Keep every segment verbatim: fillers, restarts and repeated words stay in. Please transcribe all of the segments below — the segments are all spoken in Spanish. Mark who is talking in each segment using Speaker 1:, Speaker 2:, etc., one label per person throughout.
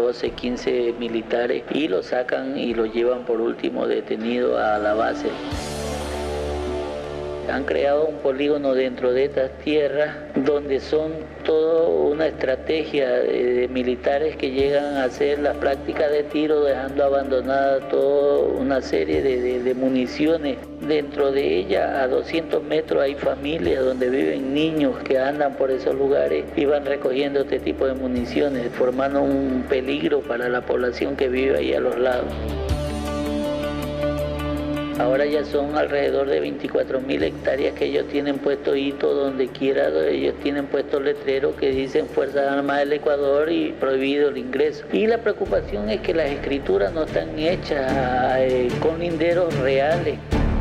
Speaker 1: doce, quince militares y lo sacan y lo llevan por último detenido a la base. Han creado un polígono dentro de estas tierras donde son toda una estrategia de, de militares que llegan a hacer la práctica de tiro, dejando abandonada toda una serie de, de, de municiones. Dentro de ella, a doscientos metros, hay familias donde viven niños que andan por esos lugares y van recogiendo este tipo de municiones, formando un peligro para la población que vive ahí a los lados. Ahora ya son alrededor de veinticuatro mil hectáreas que ellos tienen puesto hito donde quiera, ellos tienen puestos letreros que dicen Fuerzas Armadas del Ecuador y prohibido el ingreso. Y la preocupación es que las escrituras no están hechas eh, con linderos reales.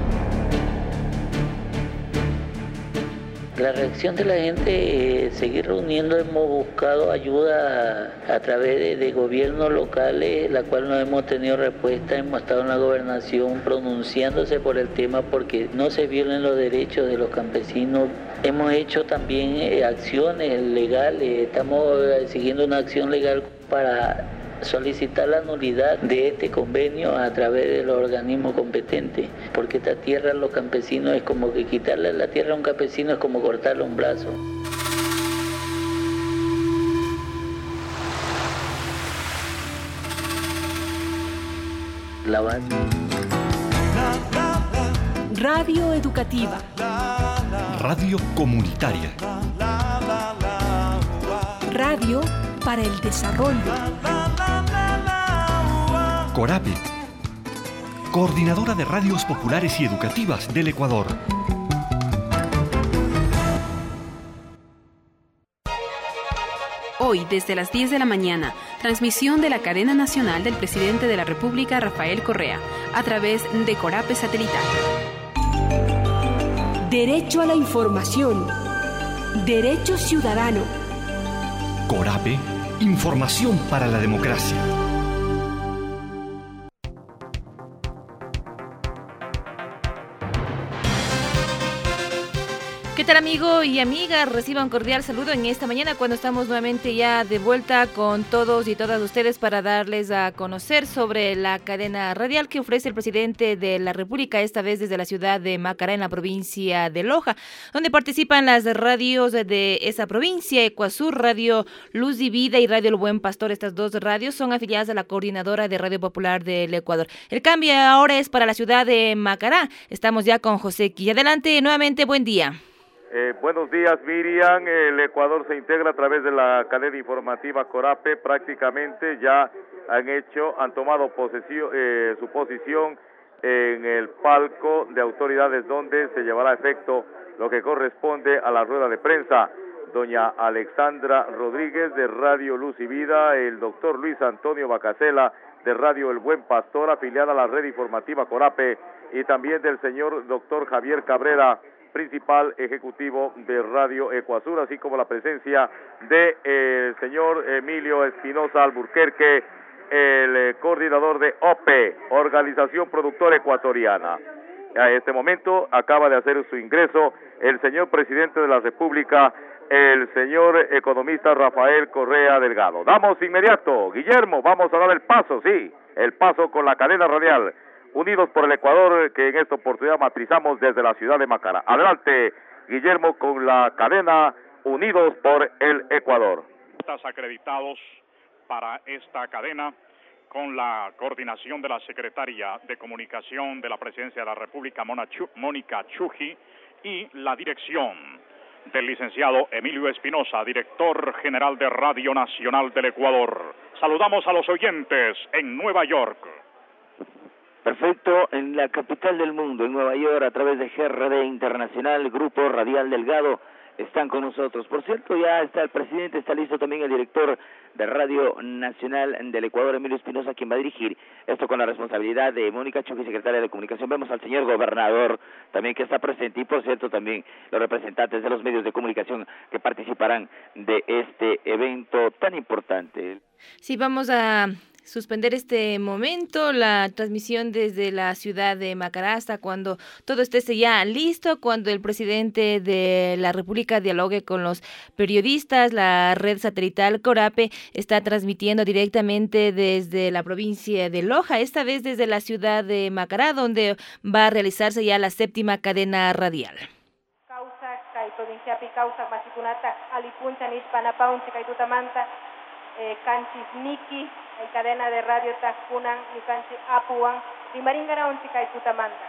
Speaker 1: La reacción de la gente, eh, seguir reuniendo, hemos buscado ayuda a, a través de, de gobiernos locales, la cual no hemos tenido respuesta. Hemos estado en la gobernación pronunciándose por el tema porque no se violen los derechos de los campesinos. Hemos hecho también eh, acciones legales, estamos eh, siguiendo una acción legal para solicitar la nulidad de este convenio a través de los organismos competentes, porque esta tierra a los campesinos es como que quitarle la tierra a un campesino es como cortarle un brazo. La base.
Speaker 2: Radio educativa.
Speaker 3: Radio comunitaria.
Speaker 2: Radio para el desarrollo.
Speaker 3: CORAPE, Coordinadora de Radios Populares y Educativas del Ecuador.
Speaker 4: Hoy, desde las diez de la mañana, transmisión de la cadena nacional del presidente de la República, Rafael Correa, a través de CORAPE Satelital.
Speaker 2: Derecho a la información. Derecho ciudadano.
Speaker 3: CORAPE, información para la democracia.
Speaker 5: ¿Qué tal, amigo y amiga? Reciban un cordial saludo en esta mañana cuando estamos nuevamente ya de vuelta con todos y todas ustedes para darles a conocer sobre la cadena radial que ofrece el presidente de la República, esta vez desde la ciudad de Macará, en la provincia de Loja, donde participan las radios de esa provincia, Ecuasur, Radio Luz y Vida y Radio El Buen Pastor. Estas dos radios son afiliadas a la Coordinadora de Radio Popular del Ecuador. El cambio ahora es para la ciudad de Macará. Estamos ya con José Quilla. Adelante, nuevamente, buen día.
Speaker 6: Eh, buenos días, Miriam. El Ecuador se integra a través de la cadena informativa CORAPE. Prácticamente ya han hecho, han tomado posesión, eh, su posición en el palco de autoridades donde se llevará a efecto lo que corresponde a la rueda de prensa. Doña Alexandra Rodríguez de Radio Luz y Vida, el doctor Luis Antonio Bacasela de Radio El Buen Pastor, afiliada a la red informativa CORAPE, y también del señor doctor Javier Cabrera, principal ejecutivo de Radio Ecuasur, así como la presencia de eh, el señor Emilio Espinosa Alburquerque, el eh, coordinador de O P E, Organización Productora Ecuatoriana. A este momento acaba de hacer su ingreso el señor presidente de la República, el señor economista Rafael Correa Delgado. Damos inmediato, Guillermo, vamos a dar el paso, sí, el paso con la cadena radial Unidos por el Ecuador, que en esta oportunidad matrizamos desde la ciudad de Macará. Adelante, Guillermo, con la cadena Unidos por el Ecuador.
Speaker 7: Estás acreditados para esta cadena con la coordinación de la secretaria de Comunicación de la Presidencia de la República, Mónica Chuji, y la dirección del licenciado Emilio Espinosa, director general de Radio Nacional del Ecuador. Saludamos a los oyentes en Nueva York.
Speaker 8: Perfecto, en la capital del mundo, en Nueva York, a través de G R D Internacional, Grupo Radial Delgado, están con nosotros. Por cierto, ya está el presidente, está listo también el director de Radio Nacional del Ecuador, Emilio Espinosa, quien va a dirigir esto con la responsabilidad de Mónica Chuji, secretaria de Comunicación. Vemos al señor gobernador también que está presente, y por cierto también los representantes de los medios de comunicación que participarán de este evento tan importante.
Speaker 5: Sí, vamos a suspender este momento, la transmisión desde la ciudad de Macará hasta cuando todo esté ya listo, cuando el presidente de la República dialogue con los periodistas. La red satelital Corape está transmitiendo directamente desde la provincia de Loja, esta vez desde la ciudad de Macará, donde va a realizarse ya la séptima cadena radial.
Speaker 9: Causa, kai provincia pi causa masikunata alipuncha nispanapaunchi kai tutamanta canchis niki cadena de radio Tacunan y canchi Apuan y Maringara Onchica y Cutamanta.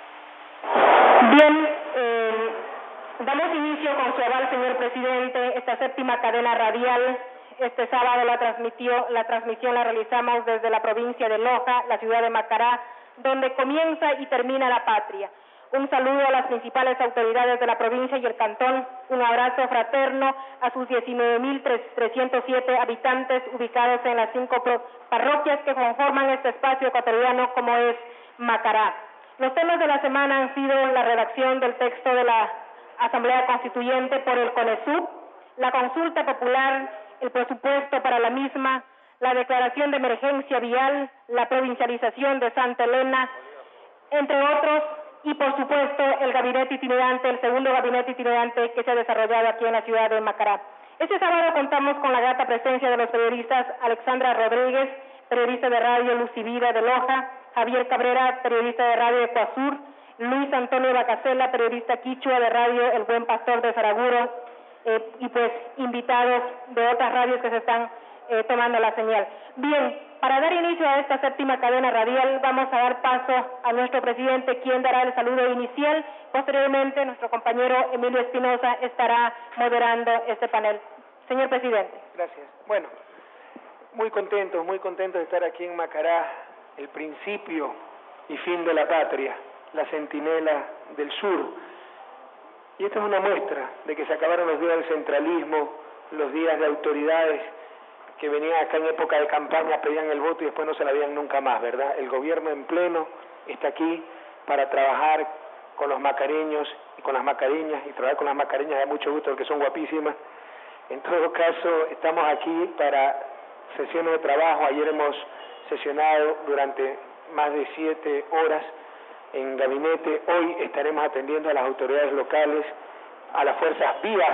Speaker 9: Bien, eh, damos inicio con su aval, señor presidente, esta séptima cadena radial. Este sábado la transmitió, la transmisión la realizamos desde la provincia de Loja, la ciudad de Macará, donde comienza y termina la patria. Un saludo a las principales autoridades de la provincia y el cantón, un abrazo fraterno a sus diecinueve mil trescientos siete habitantes ubicados en las cinco parroquias que conforman este espacio ecuatoriano como es Macará. Los temas de la semana han sido la redacción del texto de la Asamblea Constituyente por el CONESUB, la consulta popular, el presupuesto para la misma, la declaración de emergencia vial, la provincialización de Santa Elena, entre otros. Y por supuesto el gabinete itinerante, el segundo gabinete itinerante que se ha desarrollado aquí en la ciudad de Macará. Este sábado contamos con la grata presencia de los periodistas Alexandra Rodríguez, periodista de radio Luz y Vida de Loja, Javier Cabrera, periodista de radio Ecuasur, Luis Antonio Bacasela, periodista quichua de radio El Buen Pastor de Saraguro, eh, y pues invitados de otras radios que se están eh, tomando la señal. Bien. Para dar inicio a esta séptima cadena radial, vamos a dar paso a nuestro presidente, quien dará el saludo inicial. Posteriormente, nuestro compañero Emilio Espinosa estará moderando este panel. Señor presidente.
Speaker 10: Gracias. Bueno, muy contentos, muy contentos de estar aquí en Macará, el principio y fin de la patria, la centinela del sur. Y esta es una muestra de que se acabaron los días del centralismo, los días de autoridades que venían acá en época de campaña, pedían el voto y después no se la veían nunca más, ¿verdad? El gobierno en pleno está aquí para trabajar con los macareños y con las macareñas, y trabajar con las macareñas da mucho gusto porque son guapísimas. En todo caso, estamos aquí para sesiones de trabajo. Ayer hemos sesionado durante más de siete horas en gabinete. Hoy estaremos atendiendo a las autoridades locales, a las fuerzas vivas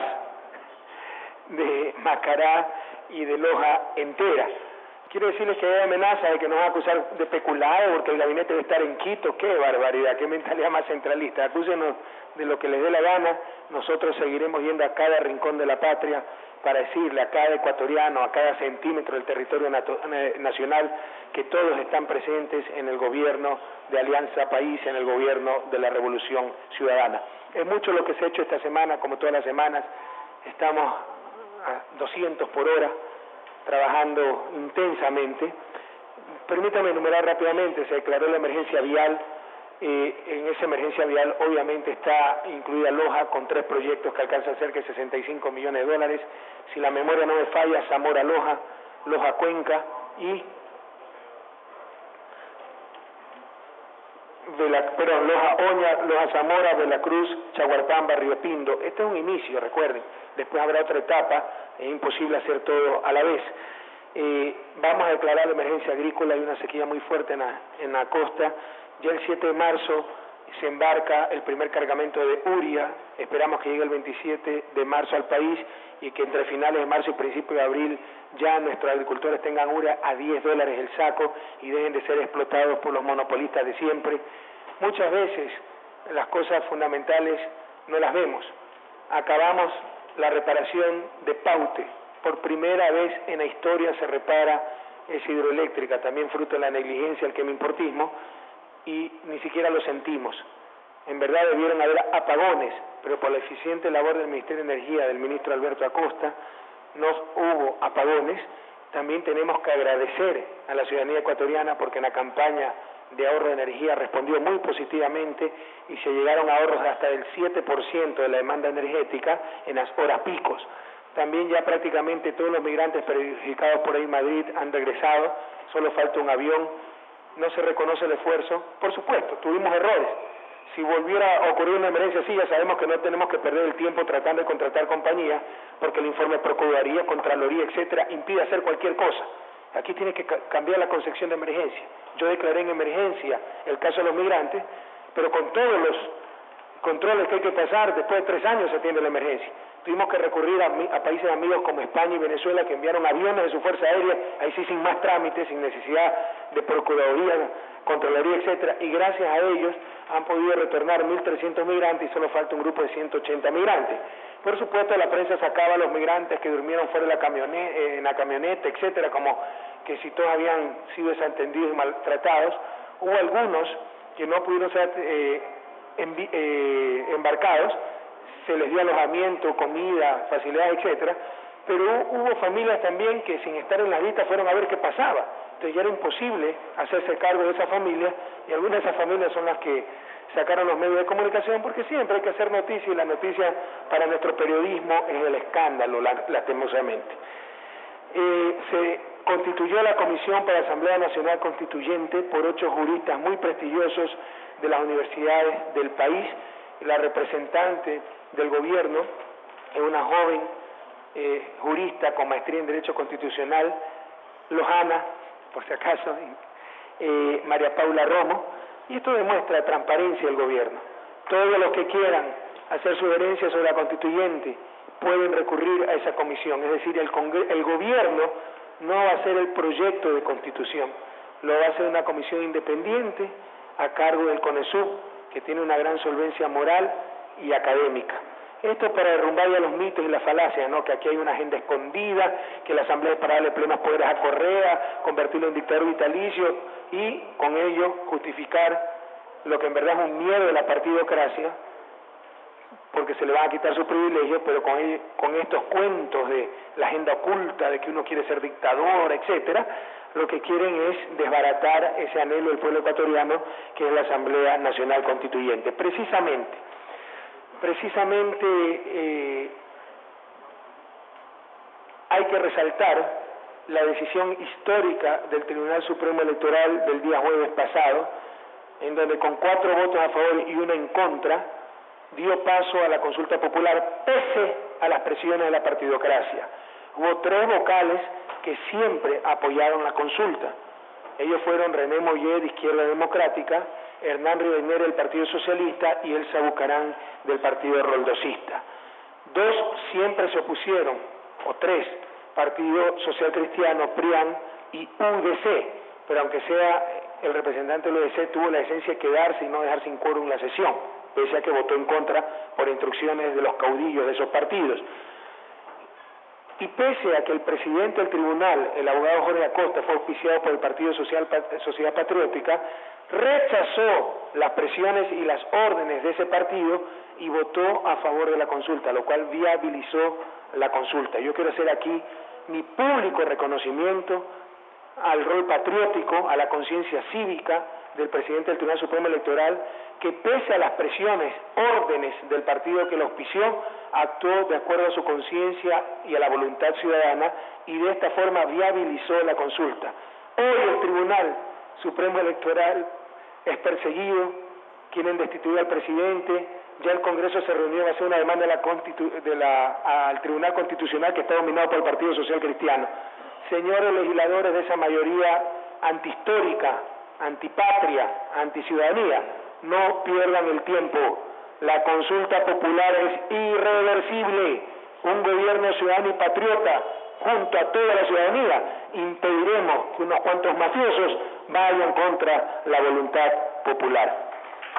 Speaker 10: de Macará y de Loja entera. Quiero decirles que hay amenaza de que nos van a acusar de peculado porque el gabinete debe estar en Quito. ¡Qué barbaridad! ¡Qué mentalidad más centralista! Acúsenos de lo que les dé la gana. Nosotros seguiremos yendo a cada rincón de la patria para decirle a cada ecuatoriano, a cada centímetro del territorio nacional, que todos están presentes en el gobierno de Alianza País, en el gobierno de la Revolución Ciudadana. Es mucho lo que se ha hecho esta semana, como todas las semanas. Estamos a doscientos por hora, trabajando intensamente. Permítame enumerar rápidamente. Se declaró la emergencia vial. Eh, en esa emergencia vial obviamente está incluida Loja con tres proyectos que alcanzan cerca de sesenta y cinco millones de dólares. Si la memoria no me falla, Zamora-Loja, Loja-Cuenca y de la, perdón, Loja-Oña, Loja-Zamora, Veracruz, Chaguarpamba, Río Pindo. Este es un inicio, recuerden. Después habrá otra etapa, es imposible hacer todo a la vez. Eh, vamos a declarar emergencia agrícola y una sequía muy fuerte en la, en la costa. Ya el siete de marzo se embarca el primer cargamento de uria. Esperamos que llegue el veintisiete de marzo al país y que entre finales de marzo y principios de abril ya nuestros agricultores tengan uria a diez dólares el saco y dejen de ser explotados por los monopolistas de siempre. Muchas veces las cosas fundamentales no las vemos. Acabamos la reparación de Paute. Por primera vez en la historia se repara esa hidroeléctrica, también fruto de la negligencia del quemimportismo, y ni siquiera lo sentimos. En verdad debieron haber apagones, pero por la eficiente labor del Ministerio de Energía, del ministro Alberto Acosta, no hubo apagones. También tenemos que agradecer a la ciudadanía ecuatoriana porque en la campaña de ahorro de energía respondió muy positivamente y se llegaron a ahorros hasta del siete por ciento de la demanda energética en las horas picos. También ya prácticamente todos los migrantes perjudicados por ahí en Madrid han regresado, solo falta un avión. No se reconoce el esfuerzo. Por supuesto, tuvimos errores. Si volviera a ocurrir una emergencia así, ya sabemos que no tenemos que perder el tiempo tratando de contratar compañías, porque el informe Procuraduría, Contraloría, etcétera, impide hacer cualquier cosa. Aquí tiene que ca cambiar la concepción de emergencia. Yo declaré en emergencia el caso de los migrantes, pero con todos los controles que hay que pasar, después de tres años se atiende la emergencia. Tuvimos que recurrir a, a países amigos como España y Venezuela, que enviaron aviones de su Fuerza Aérea, ahí sí sin más trámites, sin necesidad de Procuraduría, Contraloría, etcétera, y gracias a ellos han podido retornar mil trescientos migrantes y solo falta un grupo de ciento ochenta migrantes. Por supuesto, la prensa sacaba a los migrantes que durmieron fuera de la camioneta, en la camioneta, etcétera, como que si todos habían sido desentendidos y maltratados. Hubo algunos que no pudieron ser eh, envi eh, embarcados, se les dio alojamiento, comida, facilidades, etcétera, pero hubo familias también que sin estar en la lista fueron a ver qué pasaba. Entonces ya era imposible hacerse cargo de esa familia, y algunas de esas familias son las que sacaron los medios de comunicación, porque siempre hay que hacer noticia, y la noticia para nuestro periodismo es el escándalo, lastimosamente. Eh, se constituyó la Comisión para la Asamblea Nacional Constituyente por ocho juristas muy prestigiosos de las universidades del país. La representante del gobierno es una joven eh, jurista con maestría en Derecho Constitucional, lojana, por si acaso, eh, María Paula Romo, y esto demuestra transparencia del gobierno. Todos los que quieran hacer sugerencias sobre la constituyente pueden recurrir a esa comisión, es decir, el, el gobierno no va a hacer el proyecto de constitución, lo va a hacer una comisión independiente a cargo del CONESUB, que tiene una gran solvencia moral y académica. Esto para derrumbar ya los mitos y las falacias, ¿no? Que aquí hay una agenda escondida, que la Asamblea es para darle plenos poderes a Correa, convertirlo en dictador vitalicio y con ello justificar lo que en verdad es un miedo de la partidocracia, porque se le van a quitar sus privilegios, pero con, ello, con estos cuentos de la agenda oculta, de que uno quiere ser dictador, etcétera, lo que quieren es desbaratar ese anhelo del pueblo ecuatoriano, que es la Asamblea Nacional Constituyente. Precisamente, precisamente eh, hay que resaltar la decisión histórica del Tribunal Supremo Electoral del día jueves pasado, en donde con cuatro votos a favor y uno en contra, dio paso a la consulta popular pese a las presiones de la partidocracia. Hubo tres vocales que siempre apoyaron la consulta. Ellos fueron René Mollet, de Izquierda Democrática, Hernán Rivadeneira, del Partido Socialista, y Elsa Bucarán, del Partido Roldosista. Dos siempre se opusieron, o tres, Partido Social Cristiano, PRIAN y U D C, pero aunque sea el representante del U D C, tuvo la decencia de quedarse y no dejar sin quórum la sesión, pese a que votó en contra por instrucciones de los caudillos de esos partidos. Y pese a que el presidente del tribunal, el abogado Jorge Acosta, fue auspiciado por el Partido Social, Sociedad Patriótica, rechazó las presiones y las órdenes de ese partido y votó a favor de la consulta, lo cual viabilizó la consulta. Yo quiero hacer aquí mi público reconocimiento al rol patriótico, a la conciencia cívica del presidente del Tribunal Supremo Electoral, que pese a las presiones, órdenes del partido que lo auspició, actuó de acuerdo a su conciencia y a la voluntad ciudadana, y de esta forma viabilizó la consulta. Hoy el Tribunal Supremo Electoral es perseguido, quieren destituir al presidente, ya el Congreso se reunió a hacer una demanda de la Constitu de la, al Tribunal Constitucional, que está dominado por el Partido Social Cristiano. Señores legisladores de esa mayoría antihistórica, antipatria, anticiudadanía, no pierdan el tiempo. La consulta popular es irreversible. Un gobierno ciudadano y patriota, junto a toda la ciudadanía, impediremos que unos cuantos mafiosos vayan contra la voluntad popular.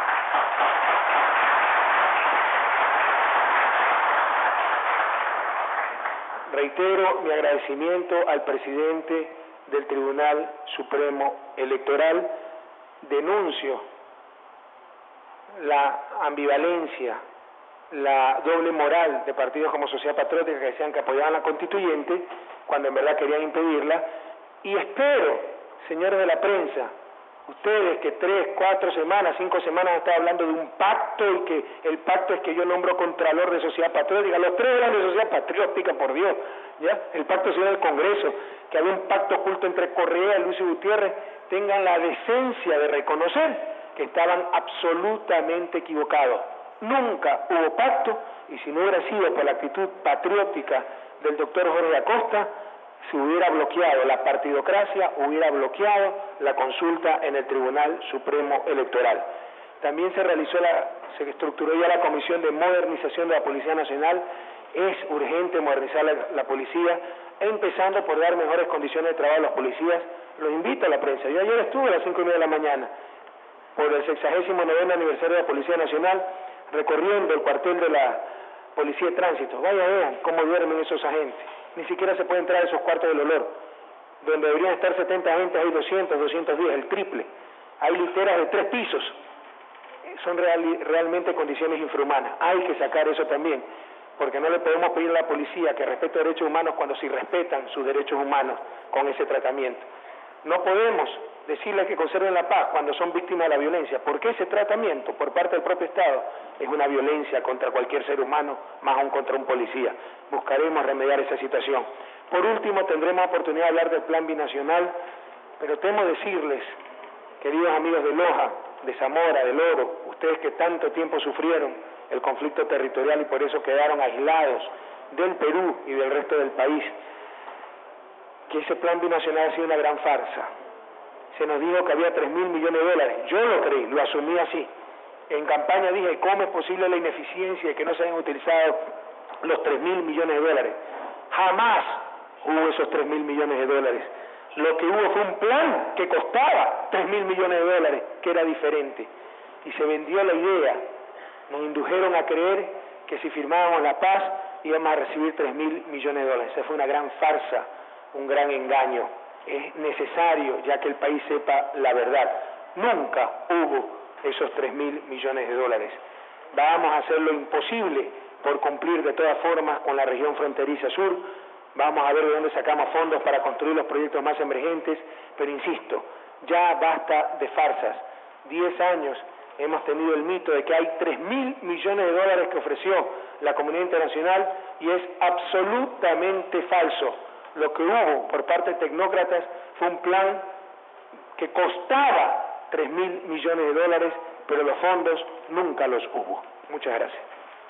Speaker 10: Reitero mi agradecimiento al presidente del Tribunal Supremo Electoral. Denuncio la ambivalencia, la doble moral de partidos como Sociedad Patriótica, que decían que apoyaban la constituyente cuando en verdad querían impedirla, y espero, señores de la prensa, ustedes que tres, cuatro semanas, cinco semanas han estado hablando de un pacto y que el pacto es que yo nombro contralor de Sociedad Patriótica, los tres eran de Sociedad Patriótica, por Dios, ¿ya? El pacto se dio del Congreso, que había un pacto oculto entre Correa, Luis y Gutiérrez, tengan la decencia de reconocer que estaban absolutamente equivocados. Nunca hubo pacto, y si no hubiera sido por la actitud patriótica del doctor Jorge Acosta, si hubiera bloqueado la partidocracia, hubiera bloqueado la consulta en el Tribunal Supremo Electoral. También se realizó la, se estructuró ya la Comisión de Modernización de la Policía Nacional. Es urgente modernizar la, la policía, empezando por dar mejores condiciones de trabajo a los policías. Los invito a la prensa. Yo ayer estuve a las cinco y media de la mañana por el sexagésimo noveno aniversario de la Policía Nacional, recorriendo el cuartel de la Policía de Tránsito. Vaya, vean cómo duermen esos agentes. Ni siquiera se puede entrar a esos cuartos del olor. Donde deberían estar setenta agentes, hay doscientos, doscientos diez, el triple. Hay literas de tres pisos. Son real, realmente condiciones infrahumanas. Hay que sacar eso también, porque no le podemos pedir a la policía que respete derechos humanos cuando sí respetan sus derechos humanos con ese tratamiento. No podemos decirles que conserven la paz cuando son víctimas de la violencia, porque ese tratamiento por parte del propio Estado es una violencia contra cualquier ser humano, más aún contra un policía. Buscaremos remediar esa situación. Por último, tendremos oportunidad de hablar del plan binacional, pero temo decirles, queridos amigos de Loja, de Zamora, del Oro, ustedes que tanto tiempo sufrieron el conflicto territorial y por eso quedaron aislados del Perú y del resto del país, que ese plan binacional ha sido una gran farsa. Se nos dijo que había tres mil millones de dólares. Yo lo creí, lo asumí así. En campaña dije, ¿cómo es posible la ineficiencia de que no se hayan utilizado los tres mil millones de dólares? Jamás hubo esos tres mil millones de dólares. Lo que hubo fue un plan que costaba tres mil millones de dólares, que era diferente. Y se vendió la idea. Nos indujeron a creer que si firmábamos la paz íbamos a recibir tres mil millones de dólares. Esa fue una gran farsa, un gran engaño. Es necesario, ya que el país sepa la verdad. Nunca hubo esos tres mil millones de dólares. Vamos a hacer lo imposible por cumplir de todas formas con la región fronteriza sur. Vamos a ver de dónde sacamos fondos para construir los proyectos más emergentes, pero insisto, ya basta de farsas. Diez años hemos tenido el mito de que hay tres mil millones de dólares que ofreció la comunidad internacional y es absolutamente falso. Lo que hubo por parte de tecnócratas fue un plan que costaba tres mil millones de dólares, pero los fondos nunca los hubo. Muchas gracias.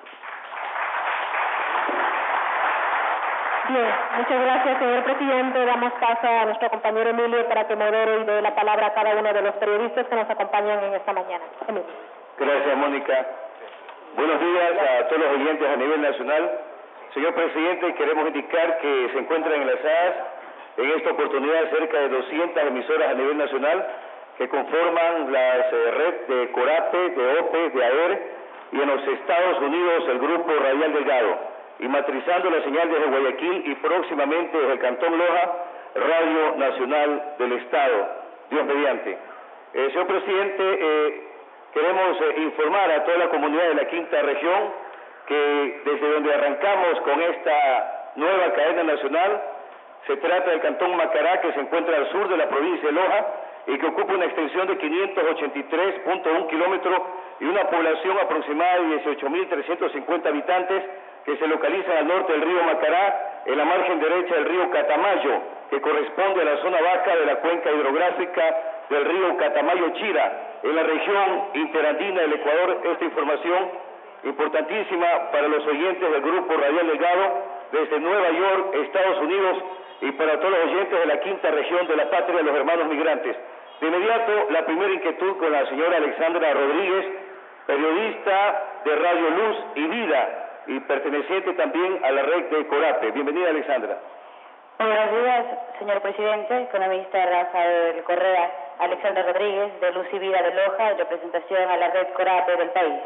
Speaker 9: Bien, muchas gracias, señor presidente. Damos paso a nuestro compañero Emilio para que modere y dé la palabra a cada uno de los periodistas que nos acompañan en esta mañana. Emilio.
Speaker 11: Gracias, Mónica. Buenos días a todos los oyentes a nivel nacional. Señor presidente, queremos indicar que se encuentran enlazadas en esta oportunidad cerca de doscientas emisoras a nivel nacional que conforman la eh, red de Corape, de OPE, de AER y en los Estados Unidos el Grupo Radial Delgado, y matrizando la señal desde Guayaquil y próximamente desde el Cantón Loja, Radio Nacional del Estado, Dios mediante. Eh, señor presidente, eh, queremos eh, informar a toda la comunidad de la quinta región que desde donde arrancamos con esta nueva cadena nacional, se trata del Cantón Macará, que se encuentra al sur de la provincia de Loja y que ocupa una extensión de quinientos ochenta y tres punto uno kilómetros y una población aproximada de dieciocho mil trescientos cincuenta habitantes que se localizan al norte del río Macará, en la margen derecha del río Catamayo, que corresponde a la zona baja de la cuenca hidrográfica del río Catamayo-Chira, en la región interandina del Ecuador. Esta información importantísima para los oyentes del Grupo Radial Delgado desde Nueva York, Estados Unidos, y para todos los oyentes de la quinta región de la patria de los hermanos migrantes. De inmediato, la primera inquietud con la señora Alexandra Rodríguez, periodista de Radio Luz y Vida y perteneciente también a la red de Corape. Bienvenida, Alexandra.
Speaker 12: Buenos días, señor presidente. Economista Rafael Correa. Alexandra Rodríguez, de Luz y Vida de Loja, en representación a la red Corape del país.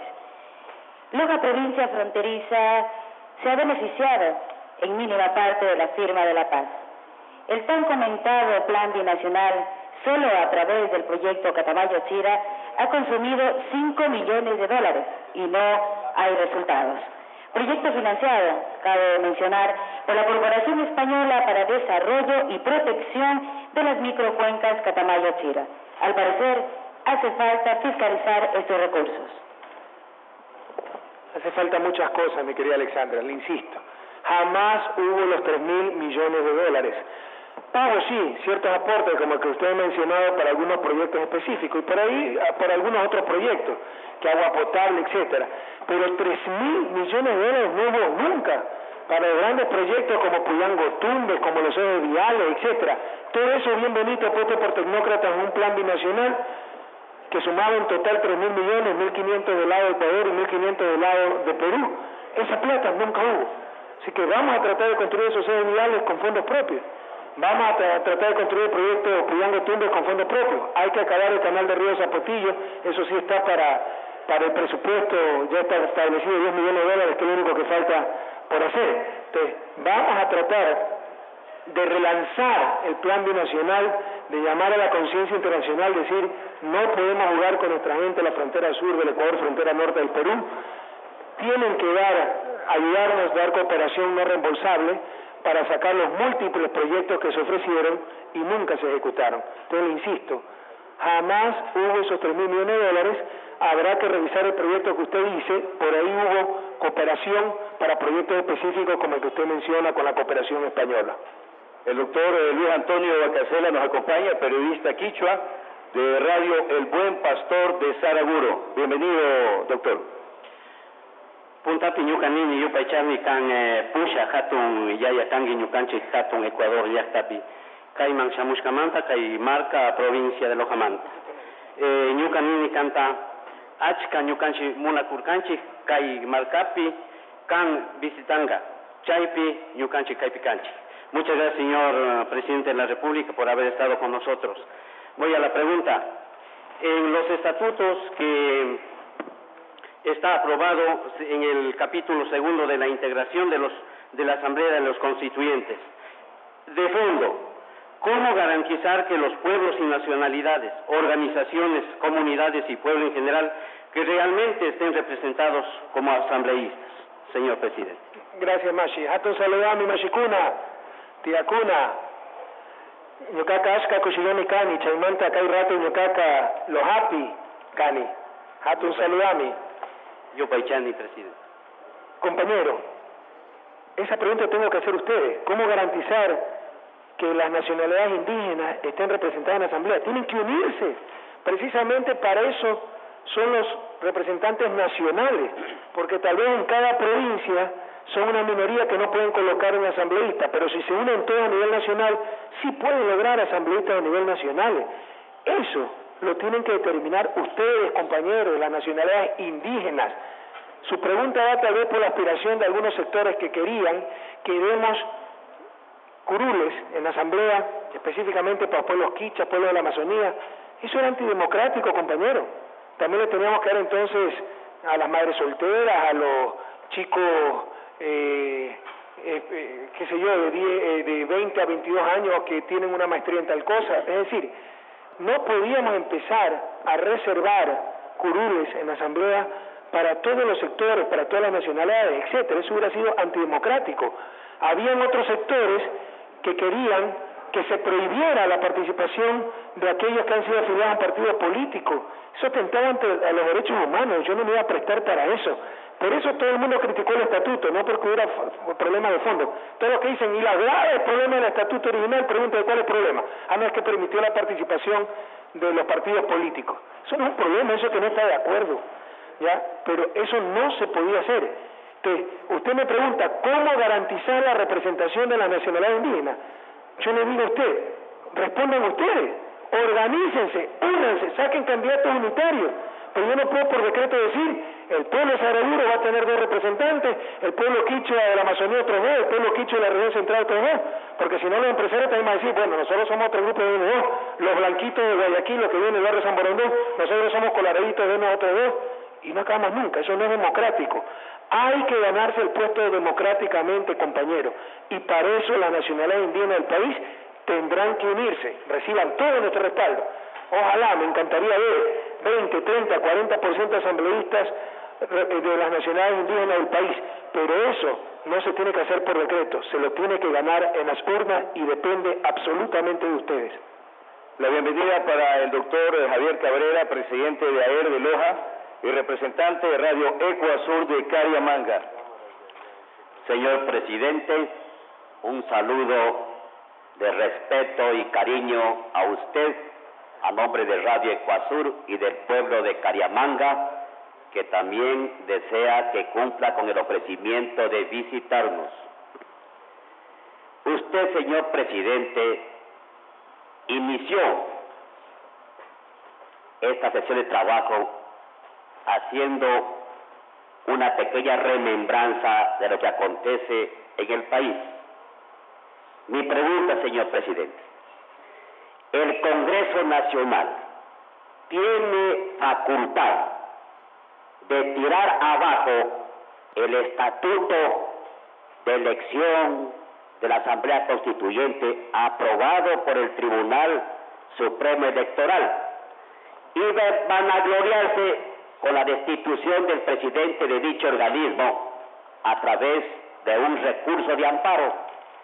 Speaker 12: Loja, provincia fronteriza, se ha beneficiado en mínima parte de la firma de la paz. El tan comentado plan binacional, solo a través del proyecto Catamayo-Chira, ha consumido cinco millones de dólares y no hay resultados. Proyecto financiado, cabe mencionar, por la Corporación Española para Desarrollo y Protección de las Microcuencas Catamayo-Chira. Al parecer, hace falta fiscalizar estos recursos.
Speaker 10: Hace falta muchas cosas, mi querida Alexandra, le insisto. Jamás hubo los tres mil millones de dólares. Pago sí, ciertos aportes como el que usted ha mencionado para algunos proyectos específicos y por ahí para algunos otros proyectos, que agua potable, etcétera. Pero tres mil millones de dólares no hubo nunca. para los grandes proyectos como Puyango Tumbes, como los ejes viales, etcétera. Todo eso bien bonito puesto por tecnócratas en un plan binacional que sumaba en total tres mil millones, mil quinientos del lado de Ecuador y mil quinientos del lado de Perú. Esa plata nunca hubo. Así que vamos a tratar de construir esos ejes viales con fondos propios. Vamos a, tra a tratar de construir el proyecto Puyango Tumbes con fondos propios. Hay que acabar el canal de Río Zapotillo, eso sí está para, para el presupuesto, ya está establecido diez millones de dólares, que es lo único que falta por hacer. Entonces, vamos a tratar de relanzar el plan binacional, de llamar a la conciencia internacional, decir, no podemos jugar con nuestra gente en la frontera sur del Ecuador, frontera norte del Perú. Tienen que dar, ayudarnos, dar cooperación no reembolsable para sacar los múltiples proyectos que se ofrecieron y nunca se ejecutaron. Entonces, le insisto, jamás hubo esos tres mil millones de dólares. Habrá que revisar el proyecto que usted dice. Por ahí hubo cooperación para proyectos específicos como el que usted menciona con la cooperación española.
Speaker 11: El doctor Luis Antonio Bacasela nos acompaña, periodista quichua de Radio El Buen Pastor de Saraguro. Bienvenido, doctor.
Speaker 13: Punta piñucanini yupaychami kan pusha hatun yaya kangi ñukanchik hatun Ecuador llaqtapi kayman shamushkamanta kay marca provincia de Lojamanta. Eh, ñukanini kanta achka ñukanchik munakurkanchik kay marcapi kan visitanga chaypi ñukanchik kaypi kanchik. Muchas gracias, señor presidente de la República, por haber estado con nosotros. Voy a la pregunta. En los estatutos que está aprobado en el capítulo segundo de la integración de los de la Asamblea de los Constituyentes, de fondo, ¿cómo garantizar que los pueblos y nacionalidades, organizaciones, comunidades y pueblo en general, que realmente estén representados como asambleístas, señor presidente?
Speaker 10: Gracias, Mashi. Hatun saludami, Mashikuna, Tiacuna, ñucaca ashka kushigami kani, chaymanta kay rato ñucaca lohapi kani. Hatun saludami.
Speaker 13: Yo Paichani, presidente.
Speaker 10: Compañero, esa pregunta tengo que hacer ustedes. ¿Cómo garantizar que las nacionalidades indígenas estén representadas en la Asamblea? Tienen que unirse. Precisamente para eso son los representantes nacionales, porque tal vez en cada provincia son una minoría que no pueden colocar un asambleísta, pero si se unen todos a nivel nacional, sí pueden lograr asambleístas a nivel nacional. Eso lo tienen que determinar ustedes, compañeros, las nacionalidades indígenas. Su pregunta va tal vez por la aspiración de algunos sectores que querían que demos curules en la asamblea, específicamente para pueblos quichas, pueblos de la Amazonía. Eso era antidemocrático, compañero. También le teníamos que dar entonces a las madres solteras, a los chicos, eh, eh, eh, qué sé yo, de, diez, eh, de veinte a veintidós años que tienen una maestría en tal cosa. Es decir, no podíamos empezar a reservar curules en la asamblea para todos los sectores, para todas las nacionalidades, etcétera. Eso hubiera sido antidemocrático. Habían otros sectores que querían que se prohibiera la participación de aquellos que han sido afiliados a un partido político. Eso atentaba ante a los derechos humanos. Yo no me iba a prestar para eso. Por eso todo el mundo criticó el estatuto, no porque hubiera problemas de fondo. Todos los que dicen, y la grave problema del estatuto original, preguntan cuál es el problema. Ah, no, es que permitió la participación de los partidos políticos. Eso no es un problema, eso que no está de acuerdo, ¿ya? Pero eso no se podía hacer. Entonces, usted me pregunta, ¿cómo garantizar la representación de la nacionalidad indígena? Yo le digo a usted, respondan ustedes, organícense, únanse, saquen candidatos unitarios. Pero yo no puedo por decreto decir, el pueblo de Saraguro va a tener dos representantes, el pueblo quichua de la Amazonía otros dos, el pueblo quichua de la región central otros dos, porque si no los empresarios también van a decir, bueno, nosotros somos otro grupo de dos, los blanquitos de Guayaquil, los que vienen del barrio San Borondón, nosotros somos colareitos de unos otros dos, y no acabamos nunca, eso no es democrático. Hay que ganarse el puesto democráticamente, compañero, y para eso la nacionalidad indígena del país tendrán que unirse, reciban todo nuestro respaldo. Ojalá, me encantaría ver veinte, treinta, cuarenta por ciento de asambleístas de las nacionalidades indígenas del país, pero eso no se tiene que hacer por decreto, se lo tiene que ganar en las urnas y depende absolutamente de ustedes.
Speaker 11: La bienvenida para el doctor Javier Cabrera, presidente de A E R de Loja y representante de Radio Ecuasur de Cariamanga.
Speaker 14: Señor presidente, un saludo de respeto y cariño a usted, a nombre de Radio Ecuasur y del pueblo de Cariamanga, que también desea que cumpla con el ofrecimiento de visitarnos. Usted, señor presidente, inició esta sesión de trabajo haciendo una pequeña remembranza de lo que acontece en el país. Mi pregunta, señor presidente, ¿el Congreso Nacional tiene facultad de tirar abajo el estatuto de elección de la Asamblea Constituyente aprobado por el Tribunal Supremo Electoral y de vanagloriarse con la destitución del presidente de dicho organismo a través de un recurso de amparo?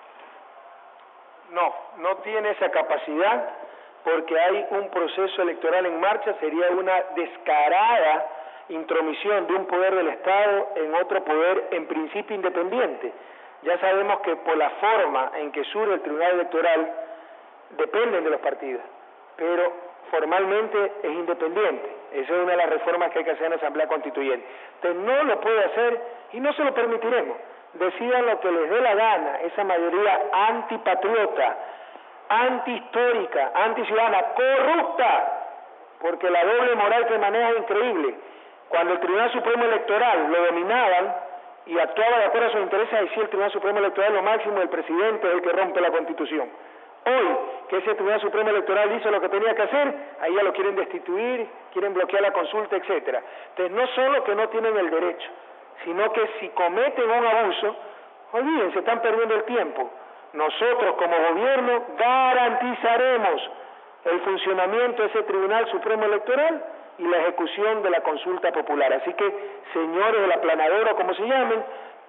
Speaker 10: No, no tiene esa capacidad porque hay un proceso electoral en marcha, sería una descarada intromisión de un poder del Estado en otro poder en principio independiente. Ya sabemos que por la forma en que surge el Tribunal Electoral dependen de los partidos, pero formalmente es independiente. Esa es una de las reformas que hay que hacer en la Asamblea Constituyente. Entonces no lo puede hacer y no se lo permitiremos. Decidan lo que les dé la gana, esa mayoría antipatriota, antihistórica, anticiudadana, corrupta, porque la doble moral que maneja es increíble. Cuando el Tribunal Supremo Electoral lo dominaban y actuaba de acuerdo a sus intereses, decía el Tribunal Supremo Electoral lo máximo, el presidente es el que rompe la Constitución. Hoy, que ese Tribunal Supremo Electoral hizo lo que tenía que hacer, ahí ya lo quieren destituir, quieren bloquear la consulta, etcétera. Entonces, no solo que no tienen el derecho, sino que si cometen un abuso, olvídense, están perdiendo el tiempo. Nosotros, como gobierno, garantizaremos el funcionamiento de ese Tribunal Supremo Electoral y la ejecución de la consulta popular. Así que, señores de la planadora, como se llamen,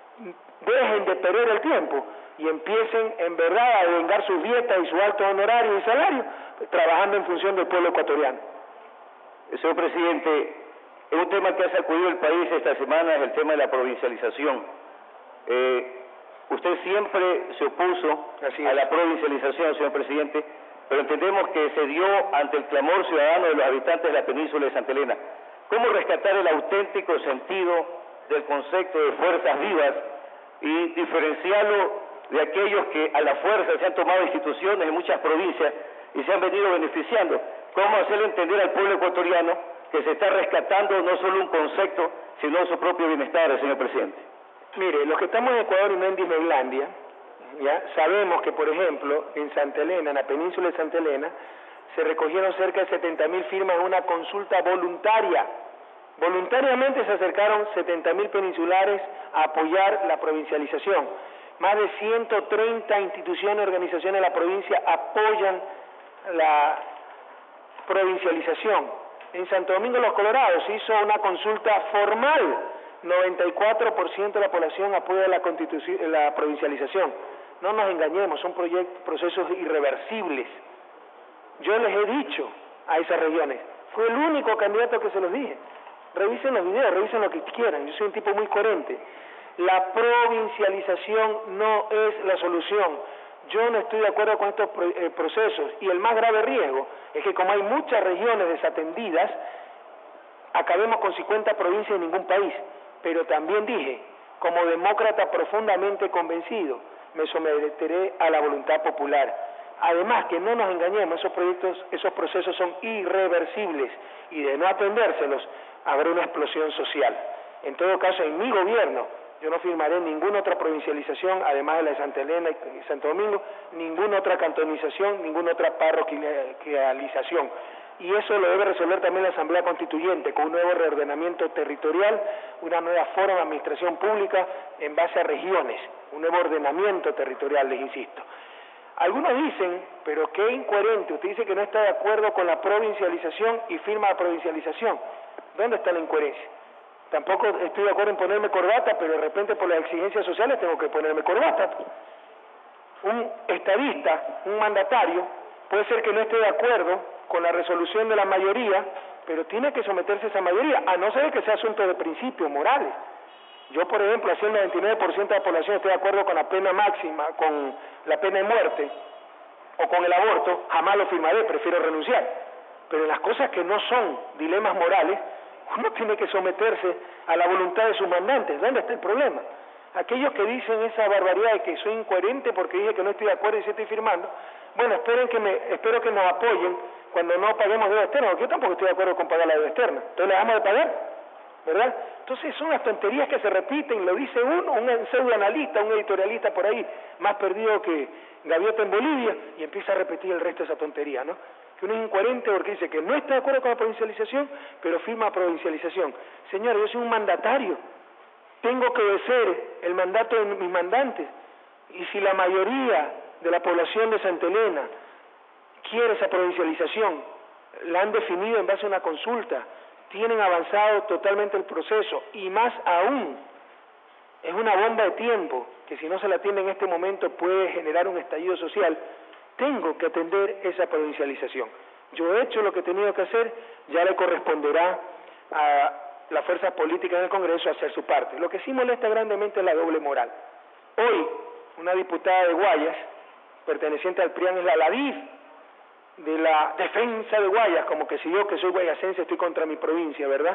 Speaker 10: dejen de perder el tiempo y empiecen en verdad a vengar sus dietas y su alto honorario y salario, trabajando en función del pueblo ecuatoriano.
Speaker 11: Señor presidente, un tema que ha sacudido el país esta semana es el tema de la provincialización. Eh, usted siempre se opuso a la provincialización, señor presidente, pero entendemos que se dio ante el clamor ciudadano de los habitantes de la península de Santa Elena. ¿Cómo rescatar el auténtico sentido del concepto de fuerzas vivas y diferenciarlo de aquellos que a la fuerza se han tomado instituciones en muchas provincias y se han venido beneficiando? ¿Cómo hacerle entender al pueblo ecuatoriano que se está rescatando no solo un concepto, sino su propio bienestar, señor presidente?
Speaker 10: Mire, los que estamos en Ecuador y no en Disneylandia, ya sabemos que, por ejemplo, en Santa Elena, en la península de Santa Elena, se recogieron cerca de setenta mil firmas en una consulta voluntaria. Voluntariamente se acercaron setenta mil peninsulares a apoyar la provincialización. Más de ciento treinta instituciones y organizaciones de la provincia apoyan la provincialización. En Santo Domingo de los Colorados se hizo una consulta formal. noventa y cuatro por ciento de la población apoya la, la provincialización. No nos engañemos, son proyectos, procesos irreversibles. Yo les he dicho a esas regiones, fue el único candidato que se los dije. Revisen los videos, revisen lo que quieran, yo soy un tipo muy coherente. La provincialización no es la solución. Yo no estoy de acuerdo con estos eh, procesos y el más grave riesgo es que como hay muchas regiones desatendidas, acabemos con cincuenta provincias en ningún país. Pero también dije, como demócrata profundamente convencido, me someteré a la voluntad popular. Además, que no nos engañemos, esos proyectos, esos procesos son irreversibles y de no atendérselos habrá una explosión social. En todo caso, en mi gobierno, yo no firmaré ninguna otra provincialización, además de la de Santa Elena y Santo Domingo, ninguna otra cantonización, ninguna otra parroquialización. Y eso lo debe resolver también la Asamblea Constituyente, con un nuevo reordenamiento territorial, una nueva forma de administración pública en base a regiones, un nuevo ordenamiento territorial, les insisto. Algunos dicen, pero qué incoherente, usted dice que no está de acuerdo con la provincialización y firma la provincialización. ¿Dónde está la incoherencia? Tampoco estoy de acuerdo en ponerme corbata, pero de repente por las exigencias sociales tengo que ponerme corbata. Un estadista, un mandatario, puede ser que no esté de acuerdo con la resolución de la mayoría, pero tiene que someterse a esa mayoría, a no ser que sea asunto de principios morales. Yo, por ejemplo, si el noventa y nueve por ciento de la población estoy de acuerdo con la pena máxima, con la pena de muerte o con el aborto, jamás lo firmaré, prefiero renunciar. Pero en las cosas que no son dilemas morales, uno tiene que someterse a la voluntad de sus mandantes. ¿Dónde está el problema? Aquellos que dicen esa barbaridad de que soy incoherente porque dije que no estoy de acuerdo y sí estoy firmando, bueno, esperen que me, espero que nos apoyen cuando no paguemos deuda externa, porque yo tampoco estoy de acuerdo con pagar la deuda externa, entonces la dejamos de pagar, ¿verdad? Entonces son las tonterías que se repiten, lo dice uno, un pseudoanalista, un editorialista por ahí, más perdido que Gaviota en Bolivia, y empieza a repetir el resto de esa tontería, ¿no? Que uno es incoherente porque dice que no está de acuerdo con la provincialización, pero firma provincialización. Señor, yo soy un mandatario, tengo que obedecer el mandato de mis mandantes, y si la mayoría de la población de Santa Elena quiere esa provincialización, la han definido en base a una consulta, tienen avanzado totalmente el proceso, y más aún, es una bomba de tiempo, que si no se la atiende en este momento puede generar un estallido social, tengo que atender esa provincialización. Yo he hecho lo que he tenido que hacer, ya le corresponderá a las fuerzas políticas en el Congreso hacer su parte. Lo que sí molesta grandemente es la doble moral. Hoy, una diputada de Guayas, perteneciente al P R I A N, es la Ladif de la defensa de Guayas, como que si yo que soy guayasense estoy contra mi provincia, ¿verdad?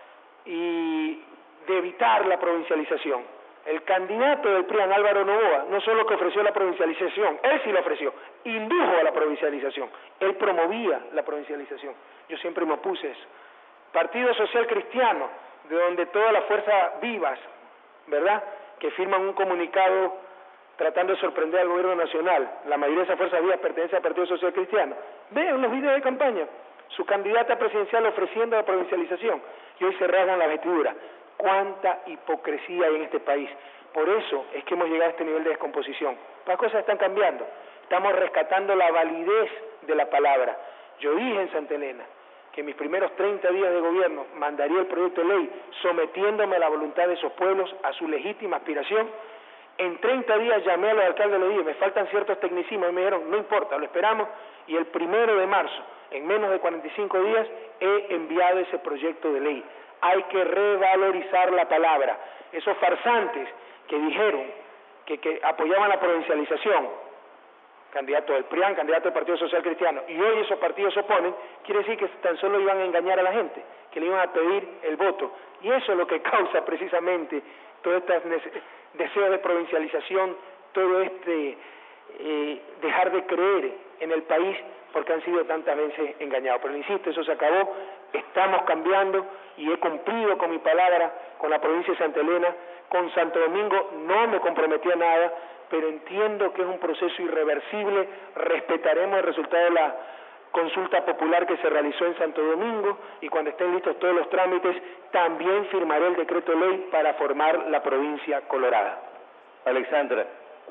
Speaker 10: Y de evitar la provincialización. El candidato del P R I A N, Álvaro Novoa, no solo que ofreció la provincialización, él sí la ofreció, indujo a la provincialización, él promovía la provincialización. Yo siempre me opuse eso. Partido Social Cristiano, de donde todas las fuerzas vivas, ¿verdad?, que firman un comunicado tratando de sorprender al gobierno nacional, la mayoría de esas fuerzas vivas pertenecen al Partido Social Cristiano. Vean los videos de campaña, su candidata presidencial ofreciendo la provincialización, y hoy se rasgan la vestidura. Cuánta hipocresía hay en este país. Por eso es que hemos llegado a este nivel de descomposición. Las cosas están cambiando, estamos rescatando la validez de la palabra. Yo dije en Santa Elena que en mis primeros treinta días de gobierno mandaría el proyecto de ley sometiéndome a la voluntad de esos pueblos, a su legítima aspiración. En treinta días llamé a los alcaldes y les dije, me faltan ciertos tecnicismos, y me dijeron, no importa, lo esperamos, y el primero de marzo, en menos de cuarenta y cinco días, he enviado ese proyecto de ley. Hay que revalorizar la palabra. Esos farsantes que dijeron que, que apoyaban la provincialización, candidato del P R I A N, candidato del Partido Social Cristiano, y hoy esos partidos se oponen, quiere decir que tan solo iban a engañar a la gente, que le iban a pedir el voto. Y eso es lo que causa precisamente todo este deseo de provincialización, todo este eh, dejar de creer en el país, porque han sido tantas veces engañados. Pero insisto, eso se acabó, estamos cambiando y he cumplido con mi palabra con la provincia de Santa Elena. Con Santo Domingo no me comprometí a nada, pero entiendo que es un proceso irreversible, respetaremos el resultado de la consulta popular que se realizó en Santo Domingo, y cuando estén listos todos los trámites, también firmaré el decreto ley para formar la provincia colorada.
Speaker 6: Alexandra.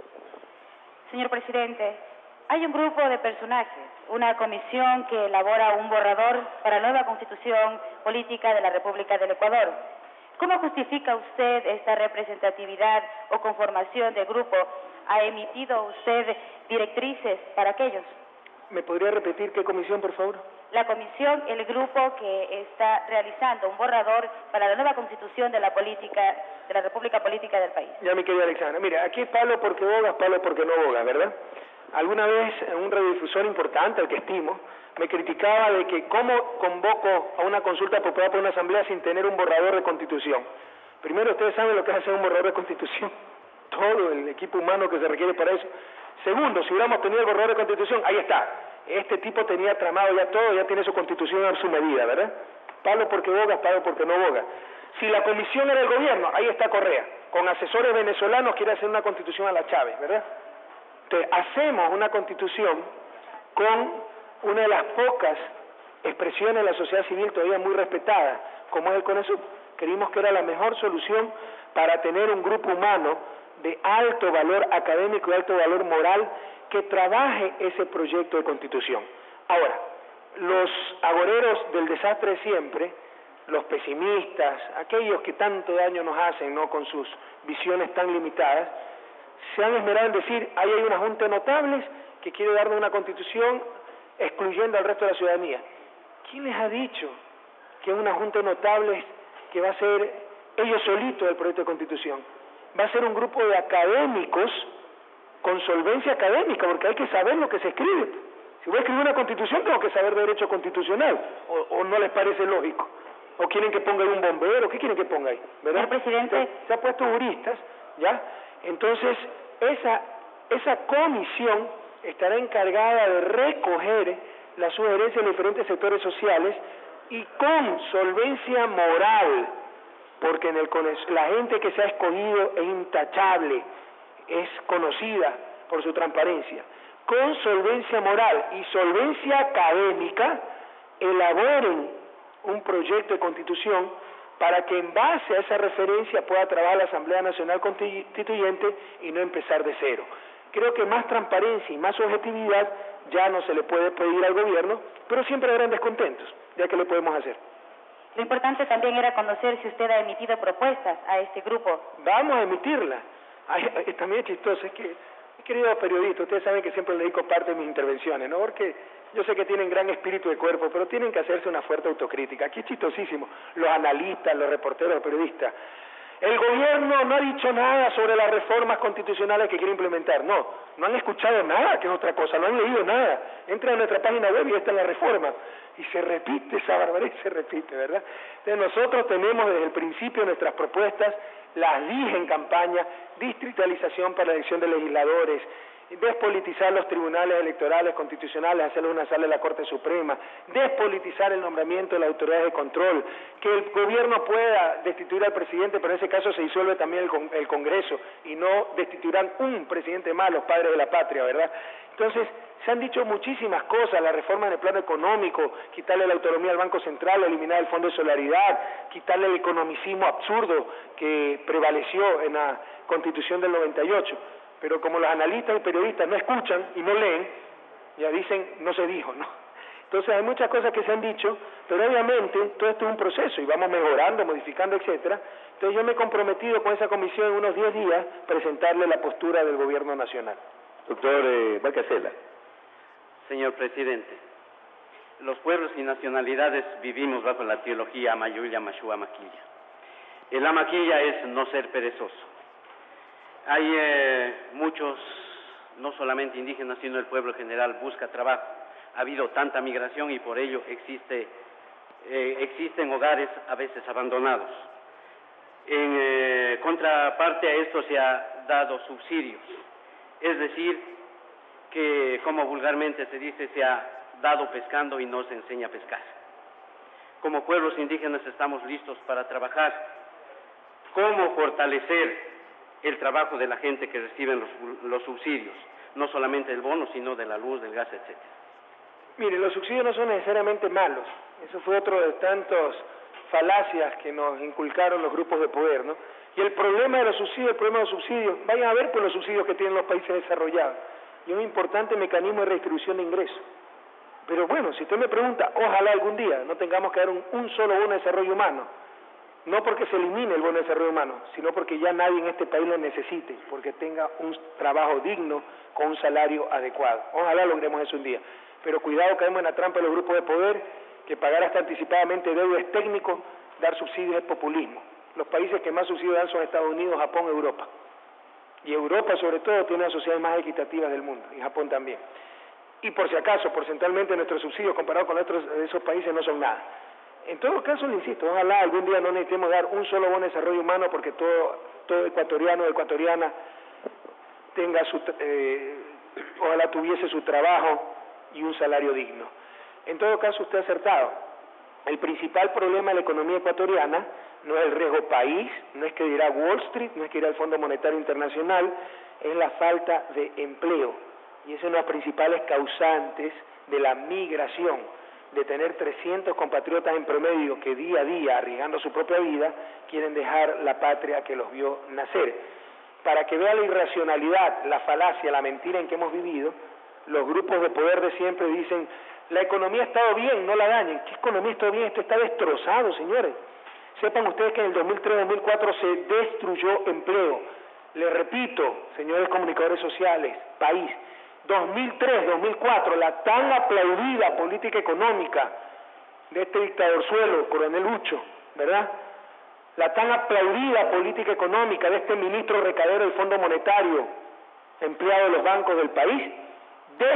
Speaker 12: Señor presidente, hay un grupo de personajes, una comisión que elabora un borrador para la nueva constitución política de la República del Ecuador. ¿Cómo justifica usted esta representatividad o conformación de grupo? ¿Ha emitido usted directrices para aquellos?
Speaker 10: ¿Me podría repetir qué comisión, por favor?
Speaker 12: La comisión, el grupo que está realizando un borrador para la nueva constitución de la política, de la República Política del país.
Speaker 10: Ya, mi querida Alexandra, mira, aquí es palo porque bogas, palo porque no bogas, ¿verdad? Alguna vez un radiodifusor importante, al que estimo, me criticaba de que cómo convoco a una consulta popular por una asamblea sin tener un borrador de constitución. Primero, ustedes saben lo que es hacer un borrador de constitución, todo el equipo humano que se requiere para eso. Segundo, si hubiéramos tenido el borrador de constitución, ahí está. Este tipo tenía tramado ya todo, ya tiene su constitución a su medida, ¿verdad? Palo porque bogas, palo porque no bogas. Si la comisión era el gobierno, ahí está Correa. Con asesores venezolanos quiere hacer una constitución a la Chávez, ¿verdad? Entonces, hacemos una constitución con una de las pocas expresiones de la sociedad civil todavía muy respetada, como es el CONASUB. Creímos que era la mejor solución para tener un grupo humano de alto valor académico y alto valor moral que trabaje ese proyecto de constitución. Ahora, los agoreros del desastre de siempre, los pesimistas, aquellos que tanto daño nos hacen, ¿no?, con sus visiones tan limitadas, se han esmerado en decir, ahí hay una junta de notables que quiere darnos una constitución excluyendo al resto de la ciudadanía. ¿Quién les ha dicho que una junta de notables que va a ser ellos solitos el proyecto de constitución? Va a ser un grupo de académicos con solvencia académica, porque hay que saber lo que se escribe. Si voy a escribir una constitución, tengo que saber derecho constitucional, o, o no les parece lógico. ¿O quieren que ponga ahí un bombero? ¿Qué quieren que ponga ahí? ¿Verdad?
Speaker 12: Señor presidente.
Speaker 10: Se, se ha puesto juristas ¿ya? Entonces, esa, esa comisión estará encargada de recoger las sugerencias de los diferentes sectores sociales y con solvencia moral, porque en el, la gente que se ha escogido es intachable, es conocida por su transparencia, con solvencia moral y solvencia académica, elaboren un proyecto de constitución para que en base a esa referencia pueda trabajar la Asamblea Nacional Constituyente y no empezar de cero. Creo que más transparencia y más objetividad ya no se le puede pedir al gobierno, pero siempre habrán descontentos, ya que le podemos hacer.
Speaker 12: Lo importante también era conocer si usted ha emitido propuestas a este grupo.
Speaker 10: Vamos a emitirla. Ay, ay, también es chistoso, es que, querido periodista, ustedes saben que siempre le dedico parte de mis intervenciones, ¿no? Porque yo sé que tienen gran espíritu de cuerpo, pero tienen que hacerse una fuerte autocrítica. Aquí es chistosísimo, los analistas, los reporteros, los periodistas. El gobierno no ha dicho nada sobre las reformas constitucionales que quiere implementar. No, no han escuchado nada, que es otra cosa, no han leído nada. Entran a nuestra página web y está la reforma. Y se repite esa barbaridad, se repite, ¿verdad? Entonces nosotros tenemos desde el principio nuestras propuestas, las dije en campaña, distritalización para la elección de legisladores, despolitizar los tribunales electorales constitucionales, hacerlos una sala de la Corte Suprema, despolitizar el nombramiento de las autoridades de control, que el gobierno pueda destituir al presidente, pero en ese caso se disuelve también el, con, el Congreso y no destituirán un presidente más, los padres de la patria, ¿verdad? Entonces, se han dicho muchísimas cosas, la reforma en el plano económico, quitarle la autonomía al Banco Central, eliminar el Fondo de Solidaridad, quitarle el economicismo absurdo que prevaleció en la Constitución del noventa y ocho. Pero como los analistas y periodistas no escuchan y no leen, ya dicen, no se dijo, ¿no? Entonces hay muchas cosas que se han dicho, pero obviamente todo esto es un proceso y vamos mejorando, modificando, etcétera. Entonces yo me he comprometido con esa comisión en unos diez días presentarle la postura del gobierno nacional.
Speaker 11: Doctor eh, Valcacela.
Speaker 13: Señor presidente, los pueblos y nacionalidades vivimos bajo la teología Amayuya Mashua Maquilla. El Amaquilla es no ser perezoso. Hay eh, muchos, no solamente indígenas, sino el pueblo en general busca trabajo. Ha habido tanta migración y por ello existe, eh, existen hogares a veces abandonados. En eh, contraparte a esto se ha dado subsidios, es decir, que como vulgarmente se dice, se ha dado pescando y no se enseña a pescar. Como pueblos indígenas estamos listos para trabajar. ¿Cómo fortalecer el trabajo de la gente que recibe los, los subsidios? No solamente el bono, sino de la luz, del gas, etcétera.
Speaker 10: Mire, los subsidios no son necesariamente malos. Eso fue otro de tantos falacias que nos inculcaron los grupos de poder, ¿no? Y el problema de los subsidios, el problema de los subsidios, vayan a ver por los subsidios que tienen los países desarrollados. Y un importante mecanismo de redistribución de ingresos. Pero bueno, si usted me pregunta, ojalá algún día no tengamos que dar un, un solo bono de desarrollo humano. No porque se elimine el bono de desarrollo humano, sino porque ya nadie en este país lo necesite, porque tenga un trabajo digno con un salario adecuado. Ojalá logremos eso un día. Pero cuidado, caemos en la trampa de los grupos de poder, que pagar hasta anticipadamente deuda es técnico, dar subsidios es populismo. Los países que más subsidios dan son Estados Unidos, Japón, Europa. Y Europa, sobre todo, tiene las sociedades más equitativas del mundo, y Japón también. Y por si acaso, porcentualmente, nuestros subsidios comparados con otros de esos países no son nada. En todo caso, le insisto, ojalá algún día no necesitemos dar un solo bono de desarrollo humano porque todo, todo ecuatoriano o ecuatoriana tenga su, eh, ojalá tuviese su trabajo y un salario digno. En todo caso, usted ha acertado. El principal problema de la economía ecuatoriana no es el riesgo país, no es que dirá Wall Street, no es que dirá el Fondo Monetario Internacional, es la falta de empleo. Y es una de las principales causantes de la migración, de tener trescientos compatriotas en promedio que día a día, arriesgando su propia vida, quieren dejar la patria que los vio nacer. Para que vea la irracionalidad, la falacia, la mentira en que hemos vivido, los grupos de poder de siempre dicen, la economía ha estado bien, no la dañen. ¿Qué economía ha estado bien? Esto está destrozado, señores. Sepan ustedes que en el dos mil tres dos mil cuatro se destruyó empleo. Les repito, señores comunicadores sociales, país, dos mil tres dos mil cuatro, la tan aplaudida política económica de este dictadorzuelo, Coronel Ucho, ¿verdad? La tan aplaudida política económica de este ministro recadero del Fondo Monetario, empleado de los bancos del país,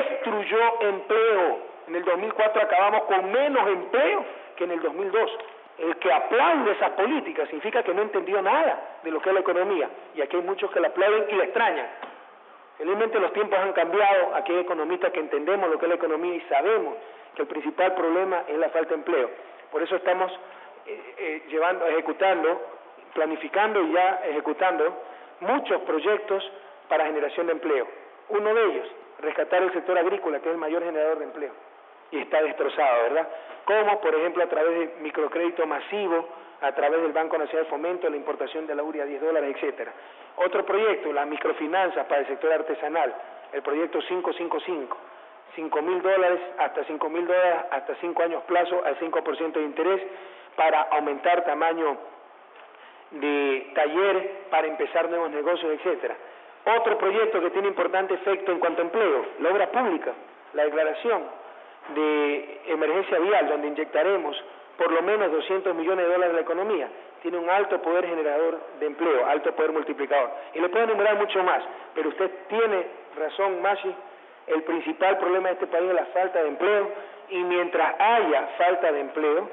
Speaker 10: destruyó empleo. En el dos mil cuatro acabamos con menos empleo que en el dos mil dos. El que aplaude esas políticas significa que no entendió nada de lo que es la economía. Y aquí hay muchos que la aplauden y la extrañan. Felizmente los tiempos han cambiado, aquí hay economistas que entendemos lo que es la economía y sabemos que el principal problema es la falta de empleo. Por eso estamos eh, eh, llevando, ejecutando, planificando y ya ejecutando muchos proyectos para generación de empleo. Uno de ellos, rescatar el sector agrícola, que es el mayor generador de empleo, y está destrozado, ¿verdad? Como, por ejemplo, a través de microcrédito masivo, a través del Banco Nacional de Fomento, la importación de la urea a diez dólares, etcétera. Otro proyecto, las microfinanzas para el sector artesanal, el proyecto cinco cinco cinco, cinco mil dólares hasta cinco mil dólares hasta cinco años plazo al cinco por ciento de interés para aumentar tamaño de taller, para empezar nuevos negocios, etcétera. Otro proyecto que tiene importante efecto en cuanto a empleo, la obra pública, la declaración de emergencia vial, donde inyectaremos por lo menos doscientos millones de dólares en la economía, tiene un alto poder generador de empleo, alto poder multiplicador. Y le puedo enumerar mucho más, pero usted tiene razón, Mashi, el principal problema de este país es la falta de empleo, y mientras haya falta de empleo,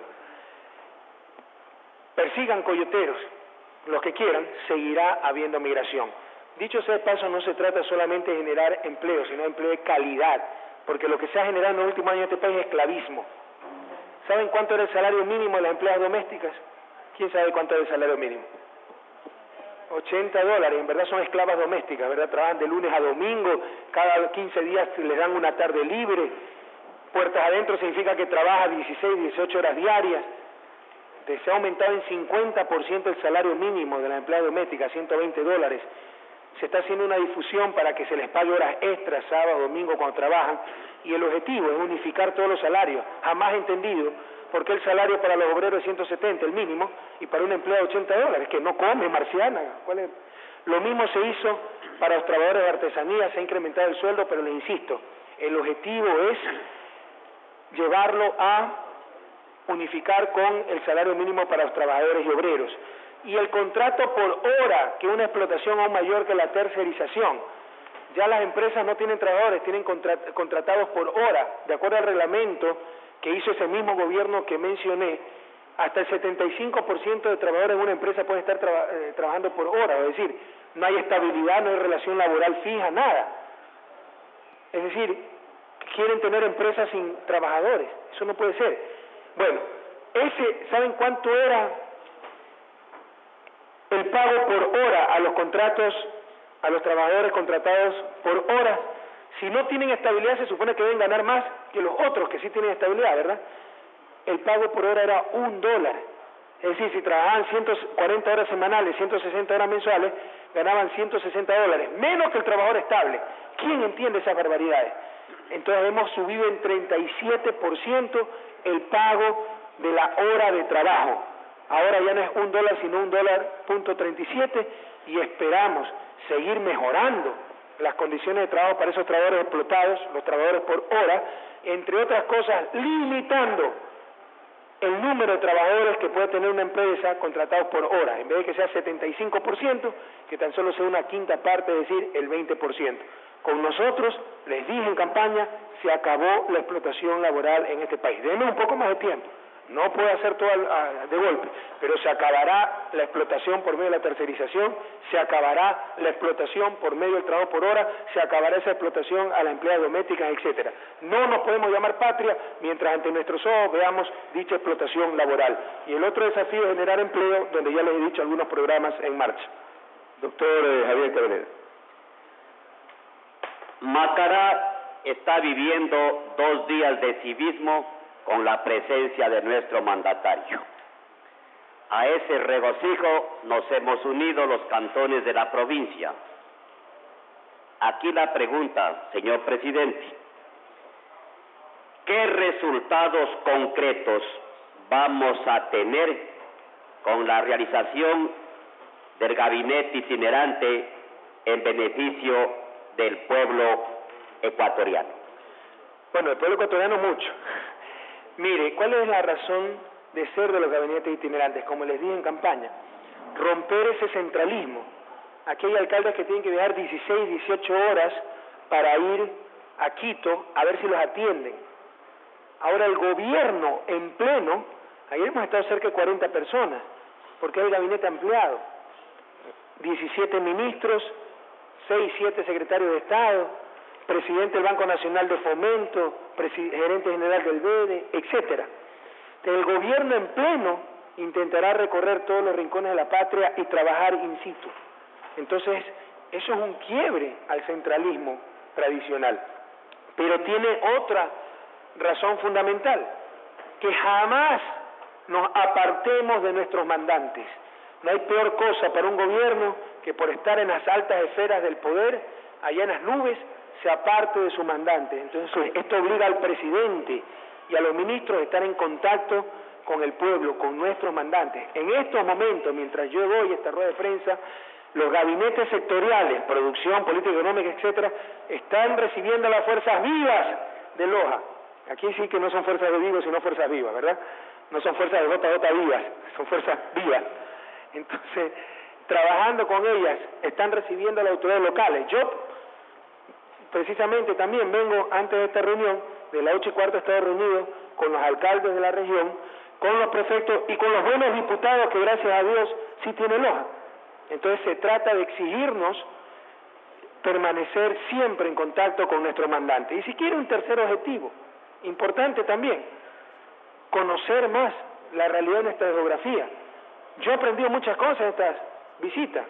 Speaker 10: persigan coyoteros, los que quieran, seguirá habiendo migración. Dicho sea de paso, no se trata solamente de generar empleo, sino de empleo de calidad, porque lo que se ha generado en los últimos años en este país es esclavismo. ¿Saben cuánto era el salario mínimo de las empleadas domésticas? ¿Quién sabe cuánto era el salario mínimo? ochenta dólares, en verdad son esclavas domésticas, ¿verdad? Trabajan de lunes a domingo, cada quince días les dan una tarde libre, puertas adentro significa que trabaja dieciséis, dieciocho horas diarias. Entonces, se ha aumentado en cincuenta por ciento el salario mínimo de las empleadas domésticas, ciento veinte dólares. Se está haciendo una difusión para que se les pague horas extras, sábado, domingo, cuando trabajan, y el objetivo es unificar todos los salarios. Jamás he entendido por qué el salario para los obreros es ciento setenta, el mínimo, y para un empleado ochenta dólares, que no come, marciana. ¿Cuál es? Lo mismo se hizo para los trabajadores de artesanía, se ha incrementado el sueldo, pero les insisto, el objetivo es llevarlo a unificar con el salario mínimo para los trabajadores y obreros. Y el contrato por hora, que es una explotación aún mayor que la tercerización. Ya las empresas no tienen trabajadores, tienen contrat- contratados por hora, de acuerdo al reglamento que hizo ese mismo gobierno que mencioné. Hasta el setenta y cinco por ciento de trabajadores en una empresa pueden estar traba- eh, trabajando por hora, es decir, no hay estabilidad, no hay relación laboral fija, nada. Es decir, quieren tener empresas sin trabajadores, eso no puede ser. Bueno, ese, ¿saben cuánto era el pago por hora a los contratos, a los trabajadores contratados por horas? Si no tienen estabilidad, se supone que deben ganar más que los otros que sí tienen estabilidad, ¿verdad? El pago por hora era un dólar. Es decir, si trabajaban ciento cuarenta horas semanales, ciento sesenta horas mensuales, ganaban ciento sesenta dólares, menos que el trabajador estable. ¿Quién entiende esas barbaridades? Entonces hemos subido en treinta y siete por ciento el pago de la hora de trabajo. Ahora ya no es un dólar, sino un dólar punto treinta y siete, y esperamos seguir mejorando las condiciones de trabajo para esos trabajadores explotados, los trabajadores por hora, entre otras cosas, limitando el número de trabajadores que puede tener una empresa contratados por hora, en vez de que sea setenta y cinco por ciento, que tan solo sea una quinta parte, es decir, el veinte por ciento. Con nosotros, les dije en campaña, se acabó la explotación laboral en este país. Denme un poco más de tiempo. No puede hacer todo de golpe, pero se acabará la explotación por medio de la tercerización, se acabará la explotación por medio del trabajo por hora, se acabará esa explotación a la empleada doméstica, etcétera. No nos podemos llamar patria mientras ante nuestros ojos veamos dicha explotación laboral. Y el otro desafío es generar empleo, donde ya les he dicho algunos programas en marcha.
Speaker 11: Doctor eh, Javier Cabrera.
Speaker 14: Macará está viviendo dos días de civismo con la presencia de nuestro mandatario. A ese regocijo nos hemos unido los cantones de la provincia. Aquí la pregunta, señor presidente, ¿qué resultados concretos vamos a tener con la realización del gabinete itinerante en beneficio del pueblo ecuatoriano?
Speaker 10: Bueno, el pueblo ecuatoriano mucho. Mire, ¿cuál es la razón de ser de los gabinetes itinerantes? Como les dije en campaña, romper ese centralismo. Aquí hay alcaldes que tienen que viajar dieciséis, dieciocho horas para ir a Quito a ver si los atienden. Ahora el gobierno en pleno Ayer hemos estado cerca de cuarenta personas, porque hay el gabinete ampliado, diecisiete ministros, seis, siete secretarios de Estado, presidente del Banco Nacional de Fomento, gerente general del B E D E, etcétera. El gobierno en pleno intentará recorrer todos los rincones de la patria y trabajar in situ. Entonces, eso es un quiebre al centralismo tradicional. Pero tiene otra razón fundamental, que jamás nos apartemos de nuestros mandantes. No hay peor cosa para un gobierno que por estar en las altas esferas del poder, allá en las nubes, se aparte de su mandante. Entonces, esto obliga al presidente y a los ministros a estar en contacto con el pueblo, con nuestros mandantes. En estos momentos, mientras yo doy esta rueda de prensa, los gabinetes sectoriales, producción, política económica, etcétera, están recibiendo las fuerzas vivas de Loja. Aquí sí que no son fuerzas de vivos, sino fuerzas vivas, ¿verdad? No son fuerzas de J J vivas, son fuerzas vivas. Entonces, trabajando con ellas, están recibiendo las autoridades locales. Yo, precisamente, también vengo antes de esta reunión, de las ocho y cuarto he estado reunido con los alcaldes de la región, con los prefectos y con los buenos diputados que, gracias a Dios, sí tienen Loja. Entonces, se trata de exigirnos permanecer siempre en contacto con nuestros mandantes. Y si quiere un tercer objetivo, importante también, conocer más la realidad de nuestra geografía. Yo he aprendido muchas cosas en estas visitas.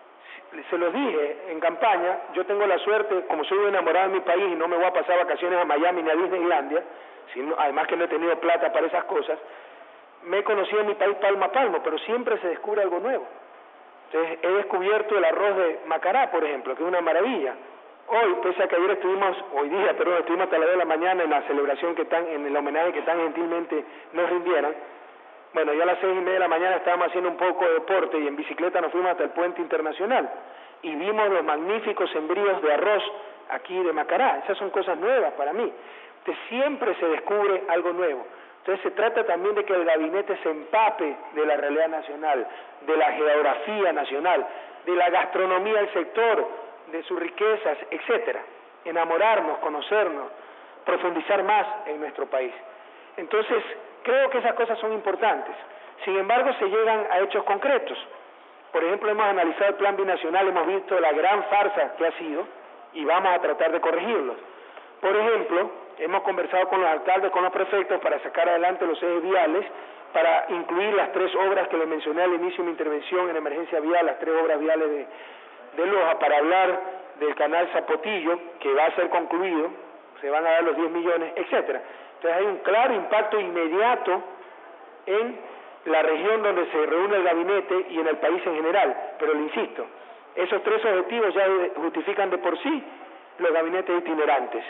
Speaker 10: Se los dije en campaña, yo tengo la suerte, como soy enamorado de mi país y no me voy a pasar vacaciones a Miami ni a Disneylandia, sino, además que no he tenido plata para esas cosas, me he conocido en mi país palmo a palmo, pero siempre se descubre algo nuevo. Entonces, he descubierto el arroz de Macará, por ejemplo, que es una maravilla. Hoy, pese a que ayer estuvimos, hoy día, perdón, estuvimos hasta las dos de la mañana en la celebración que tan, en el homenaje que tan gentilmente nos rindieron. Bueno, ya a las seis y media de la mañana estábamos haciendo un poco de deporte y en bicicleta nos fuimos hasta el puente internacional y vimos los magníficos sembríos de arroz aquí de Macará. Esas son cosas nuevas para mí. Entonces, siempre se descubre algo nuevo. Entonces, se trata también de que el gabinete se empape de la realidad nacional, de la geografía nacional, de la gastronomía del sector, de sus riquezas, etcétera. Enamorarnos, conocernos, profundizar más en nuestro país. Entonces, creo que esas cosas son importantes. Sin embargo, se llegan a hechos concretos. Por ejemplo, hemos analizado el plan binacional, hemos visto la gran farsa que ha sido y vamos a tratar de corregirlos. Por ejemplo, hemos conversado con los alcaldes, con los prefectos para sacar adelante los ejes viales, para incluir las tres obras que les mencioné al inicio de mi intervención en emergencia vial, las tres obras viales de, de Loja, para hablar del canal Zapotillo, que va a ser concluido, se van a dar los diez millones, etcétera. Entonces hay un claro impacto inmediato en la región donde se reúne el gabinete y en el país en general, pero le insisto, esos tres objetivos ya justifican de por sí los gabinetes itinerantes.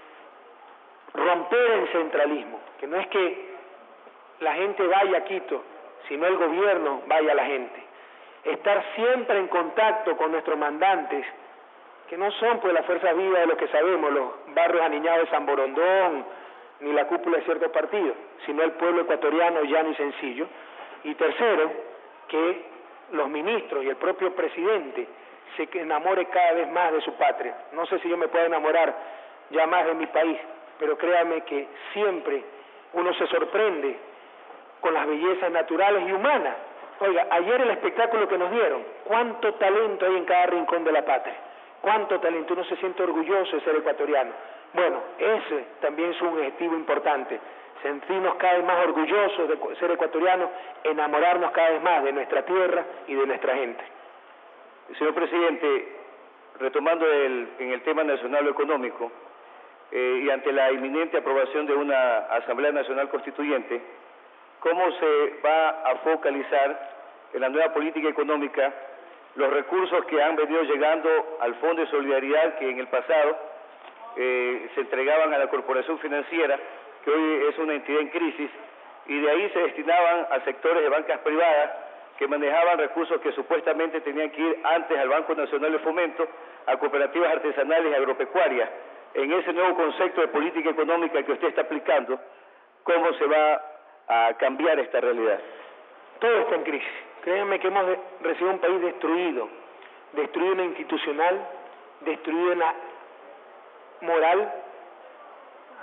Speaker 10: Romper el centralismo, que no es que la gente vaya a Quito, sino el gobierno vaya a la gente. Estar siempre en contacto con nuestros mandantes, que no son pues las fuerzas vivas de los que sabemos, los barrios aniñados de San Borondón, ni la cúpula de ciertos partidos, sino el pueblo ecuatoriano llano y sencillo. Y tercero, que los ministros y el propio presidente se enamore cada vez más de su patria. No sé si yo me puedo enamorar ya más de mi país, pero créame que siempre uno se sorprende con las bellezas naturales y humanas. Oiga, ayer el espectáculo que nos dieron, cuánto talento hay en cada rincón de la patria, cuánto talento, uno se siente orgulloso de ser ecuatoriano. Bueno, ese también es un objetivo importante, sentirnos cada vez más orgullosos de ser ecuatorianos, enamorarnos cada vez más de nuestra tierra y de nuestra gente.
Speaker 11: Señor Presidente, retomando el, en el tema nacional económico, eh, y ante la inminente aprobación de una Asamblea Nacional Constituyente, ¿cómo se va a focalizar en la nueva política económica los recursos que han venido llegando al Fondo de Solidaridad que en el pasado eh, se entregaban a la Corporación Financiera, que hoy es una entidad en crisis, y de ahí se destinaban a sectores de bancas privadas que manejaban recursos que supuestamente tenían que ir antes al Banco Nacional de Fomento, a cooperativas artesanales y agropecuarias? En ese nuevo concepto de política económica que usted está aplicando, ¿cómo se va a cambiar esta realidad?
Speaker 10: Todo está en crisis. Créanme que hemos recibido un país destruido, destruido en la institucional, destruido en la moral.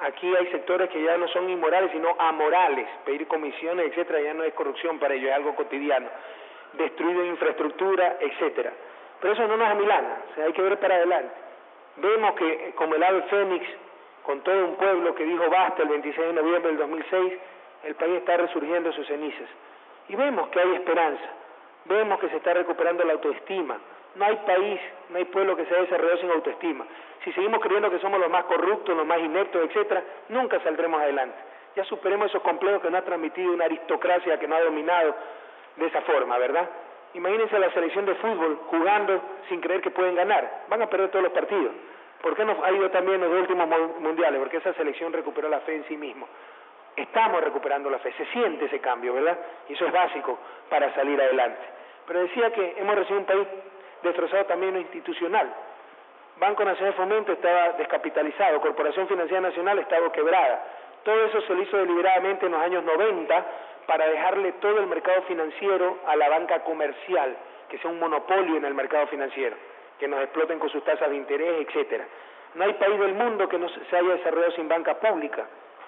Speaker 10: Aquí hay sectores que ya no son inmorales, sino amorales. Pedir comisiones, etcétera, ya no es corrupción para ellos, es algo cotidiano. Destruir infraestructura, etcétera. Pero eso no nos amilana, o sea, hay que ver para adelante. Vemos que, como el ave fénix, con todo un pueblo que dijo basta el veintiséis de noviembre del dos mil seis, el país está resurgiendo de sus cenizas. Y vemos que hay esperanza, vemos que se está recuperando la autoestima. No hay país, no hay pueblo que se haya desarrollado sin autoestima. Si seguimos creyendo que somos los más corruptos, los más ineptos, etcétera, nunca saldremos adelante. Ya superemos esos complejos que nos ha transmitido una aristocracia que nos ha dominado de esa forma, ¿verdad? Imagínense la selección de fútbol jugando sin creer que pueden ganar. Van a perder todos los partidos. ¿Por qué nos ha ido también en los últimos mundiales? Porque esa selección recuperó la fe en sí mismo. Estamos recuperando la fe, se siente ese cambio, ¿verdad? Y eso es básico para salir adelante. Pero decía que hemos recibido un país destrozado también en lo institucional. Banco Nacional de Fomento estaba descapitalizado, Corporación Financiera Nacional estaba quebrada. Todo eso se lo hizo deliberadamente en los años noventa para dejarle todo el mercado financiero a la banca comercial, que sea un monopolio en el mercado financiero, que nos exploten con sus tasas de interés, etcétera. No hay país del mundo que no se haya desarrollado sin banca pública.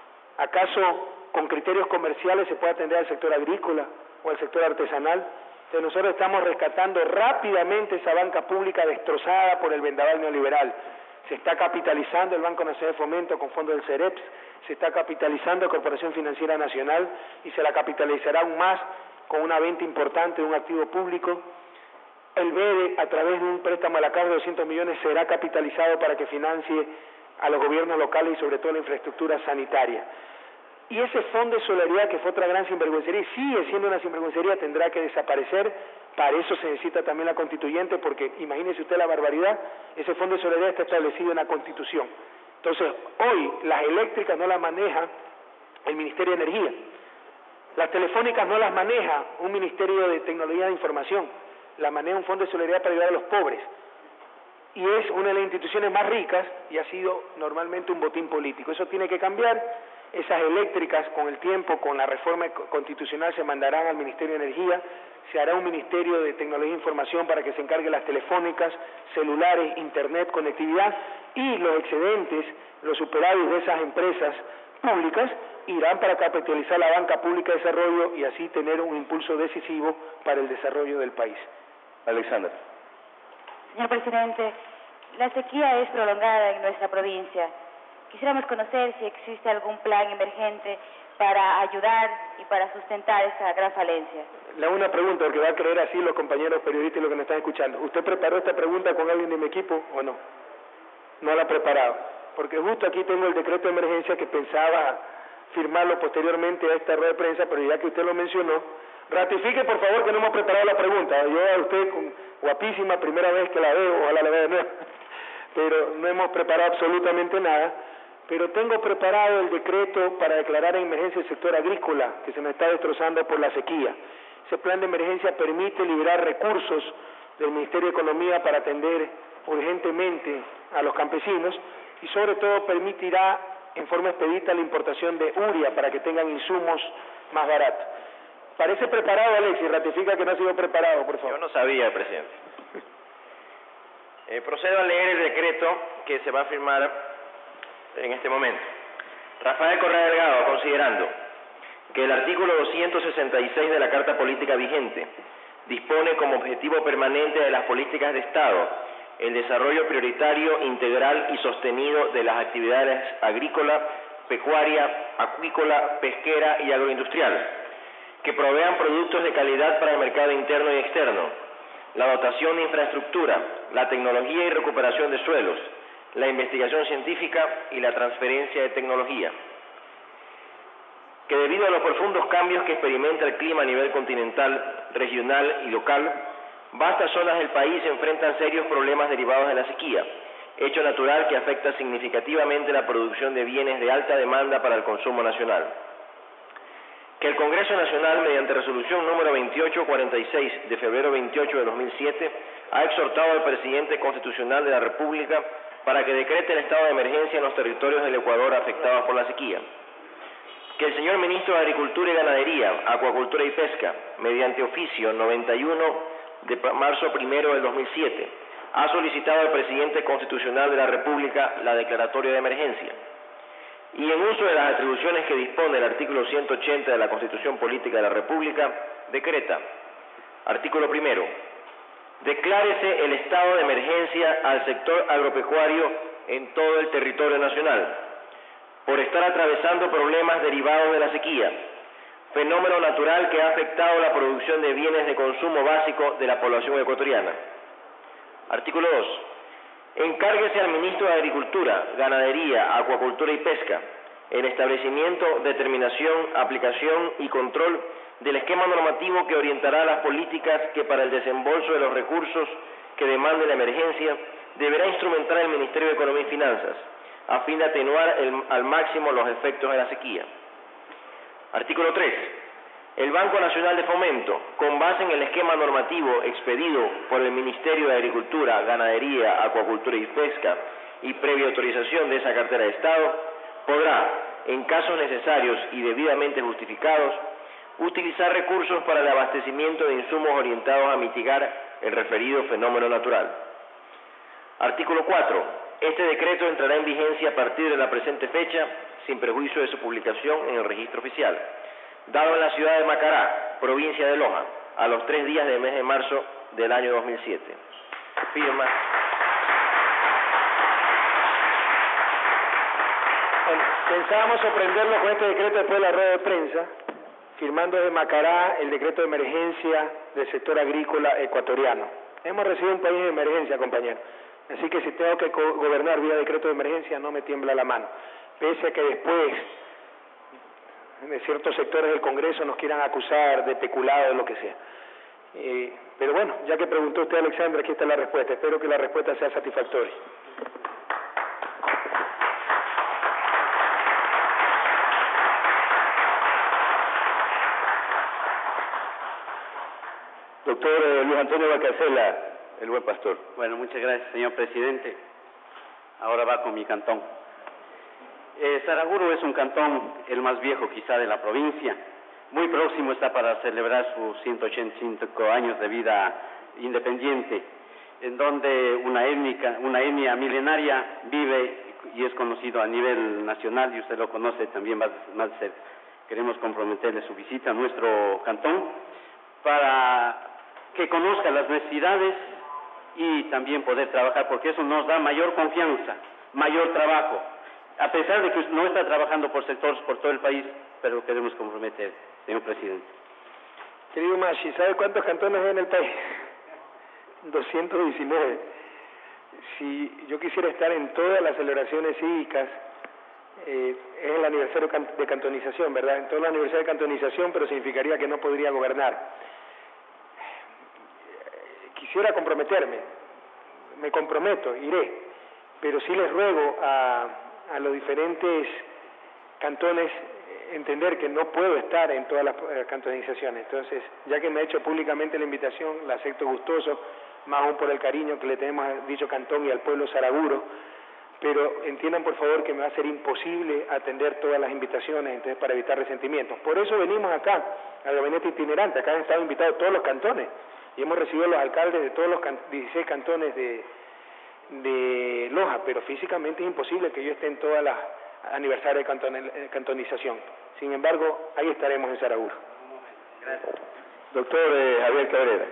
Speaker 10: ¿Acaso con criterios comerciales se puede atender al sector agrícola o al sector artesanal? Entonces nosotros estamos rescatando rápidamente esa banca pública destrozada por el vendaval neoliberal. Se está capitalizando el Banco Nacional de Fomento con fondos del CEREPS, se está capitalizando la Corporación Financiera Nacional y se la capitalizará aún más con una venta importante de un activo público. El B E D E, a través de un préstamo a la CAF de doscientos millones, será capitalizado para que financie a los gobiernos locales y sobre todo la infraestructura sanitaria. Y ese fondo de solidaridad, que fue otra gran sinvergüencería y sigue siendo una sinvergüencería, tendrá que desaparecer. Para eso se necesita también la constituyente, porque imagínese usted la barbaridad, ese fondo de solidaridad está establecido en la Constitución. Entonces, hoy las eléctricas no las maneja el Ministerio de Energía, las telefónicas no las maneja un Ministerio de Tecnología de Información, la maneja un fondo de solidaridad para ayudar a los pobres. Y es una de las instituciones más ricas y ha sido normalmente un botín político. Eso tiene que cambiar. Esas eléctricas, con el tiempo, con la reforma constitucional, se mandarán al Ministerio de Energía, se hará un Ministerio de Tecnología e Información para que se encargue de las telefónicas, celulares, internet, conectividad, y los excedentes, los superávit de esas empresas públicas irán para capitalizar la banca pública de desarrollo y así tener un impulso decisivo para el desarrollo del país.
Speaker 6: Alexander.
Speaker 12: Señor presidente, la sequía es prolongada en nuestra provincia. Quisiéramos conocer si existe algún plan emergente para ayudar y para sustentar esta gran falencia.
Speaker 10: Le hago una pregunta, porque va a creer así los compañeros periodistas y los que nos están escuchando. ¿Usted preparó esta pregunta con alguien de mi equipo o no? No la ha preparado, porque justo aquí tengo el decreto de emergencia que pensaba firmarlo posteriormente a esta rueda de prensa, pero ya que usted lo mencionó, ratifique por favor que no hemos preparado la pregunta. Yo a usted, con, guapísima, primera vez que la veo, ojalá la vea de nuevo, pero no hemos preparado absolutamente nada. Pero tengo preparado el decreto para declarar en emergencia el sector agrícola, que se nos está destrozando por la sequía. Ese plan de emergencia permite liberar recursos del Ministerio de Economía para atender urgentemente a los campesinos y sobre todo permitirá en forma expedita la importación de urea para que tengan insumos más baratos. Parece preparado, Alexis, ratifica que no ha sido preparado, por favor.
Speaker 15: Yo no sabía, presidente. Eh, procedo a leer el decreto que se va a firmar en este momento. Rafael Correa Delgado, considerando que el artículo doscientos sesenta y seis de la Carta Política vigente dispone como objetivo permanente de las políticas de Estado el desarrollo prioritario, integral y sostenido de las actividades agrícola, pecuaria, acuícola, pesquera y agroindustrial, que provean productos de calidad para el mercado interno y externo, la dotación de infraestructura, la tecnología y recuperación de suelos, la investigación científica y la transferencia de tecnología, que debido a los profundos cambios que experimenta el clima a nivel continental, regional y local, vastas zonas del país enfrentan serios problemas derivados de la sequía, hecho natural que afecta significativamente la producción de bienes de alta demanda para el consumo nacional. Que el Congreso Nacional, mediante resolución número veintiocho cuarenta y seis de febrero veintiocho de dos mil siete, ha exhortado al presidente constitucional de la República para que decrete el estado de emergencia en los territorios del Ecuador afectados por la sequía. Que el señor Ministro de Agricultura y Ganadería, Acuacultura y Pesca, mediante oficio noventa y uno de marzo primero del dos mil siete, ha solicitado al presidente constitucional de la República la declaratoria de emergencia. y en uso de las atribuciones que dispone el artículo ciento ochenta de la Constitución Política de la República, decreta. Artículo primero. Declárese el estado de emergencia al sector agropecuario en todo el territorio nacional, por estar atravesando problemas derivados de la sequía, fenómeno natural que ha afectado la producción de bienes de consumo básico de la población ecuatoriana. Artículo dos. Encárguese al Ministro de Agricultura, Ganadería, Acuacultura y Pesca el establecimiento, determinación, aplicación y control del esquema normativo que orientará las políticas que para el desembolso de los recursos que demande la emergencia deberá instrumentar el Ministerio de Economía y Finanzas, a fin de atenuar el, al máximo los efectos de la sequía. Artículo tres. El Banco Nacional de Fomento, con base en el esquema normativo expedido por el Ministerio de Agricultura, Ganadería, Acuacultura y Pesca y previa autorización de esa cartera de Estado, podrá, en casos necesarios y debidamente justificados, utilizar recursos para el abastecimiento de insumos orientados a mitigar el referido fenómeno natural. Artículo cuatro. Este decreto entrará en vigencia a partir de la presente fecha, sin perjuicio de su publicación en el registro oficial, dado en la ciudad de Macará, provincia de Loja, a los tres días del mes de marzo del año dos mil siete. Firma.
Speaker 10: Bueno, pensábamos sorprenderlo con este decreto después de la rueda de prensa, firmando desde Macará el decreto de emergencia del sector agrícola ecuatoriano. Hemos recibido un país de emergencia, compañero. Así que si tengo que gobernar vía decreto de emergencia, no me tiembla la mano. Pese a que después de ciertos sectores del Congreso nos quieran acusar de peculado o lo que sea. Eh, pero bueno, ya que preguntó usted, Alexandra, aquí está la respuesta. Espero que la respuesta sea satisfactoria.
Speaker 11: Doctor eh, Luis Antonio Valcarcela, el buen pastor.
Speaker 13: Bueno, muchas gracias, señor presidente. Ahora va con mi cantón. Eh, Saraguro es un cantón el más viejo quizá de la provincia. Muy próximo está para celebrar sus ciento ochenta y cinco años de vida independiente, en donde una étnica, una etnia milenaria vive y es conocido a nivel nacional, y usted lo conoce también más, más de cerca. Queremos comprometerle su visita a nuestro cantón para que conozca las necesidades y también poder trabajar, porque eso nos da mayor confianza, mayor trabajo, a pesar de que no está trabajando por sectores por todo el país, pero queremos comprometer, señor presidente.
Speaker 10: Querido Machi, ¿sabe cuántos cantones hay en el país? doscientos diecinueve. Si yo quisiera estar en todas las celebraciones cívicas, eh, es el aniversario de cantonización, ¿verdad? En toda la aniversario de cantonización, pero significaría que no podría gobernar. Quisiera comprometerme, me comprometo, iré, pero sí les ruego a, a los diferentes cantones entender que no puedo estar en todas las cantonizaciones. Entonces, ya que me ha hecho públicamente la invitación, la acepto gustoso, más aún por el cariño que le tenemos a dicho cantón y al pueblo saraguro, pero entiendan por favor que me va a ser imposible atender todas las invitaciones, entonces para evitar resentimientos. Por eso venimos acá, al gabinete itinerante. Acá han estado invitados todos los cantones, y hemos recibido a los alcaldes de todos los can dieciséis cantones de, de Loja, pero físicamente es imposible que yo esté en todas las aniversarios de canton cantonización. Sin embargo, ahí estaremos en Saraguro.
Speaker 11: Gracias. Doctor eh, Javier Cabrera.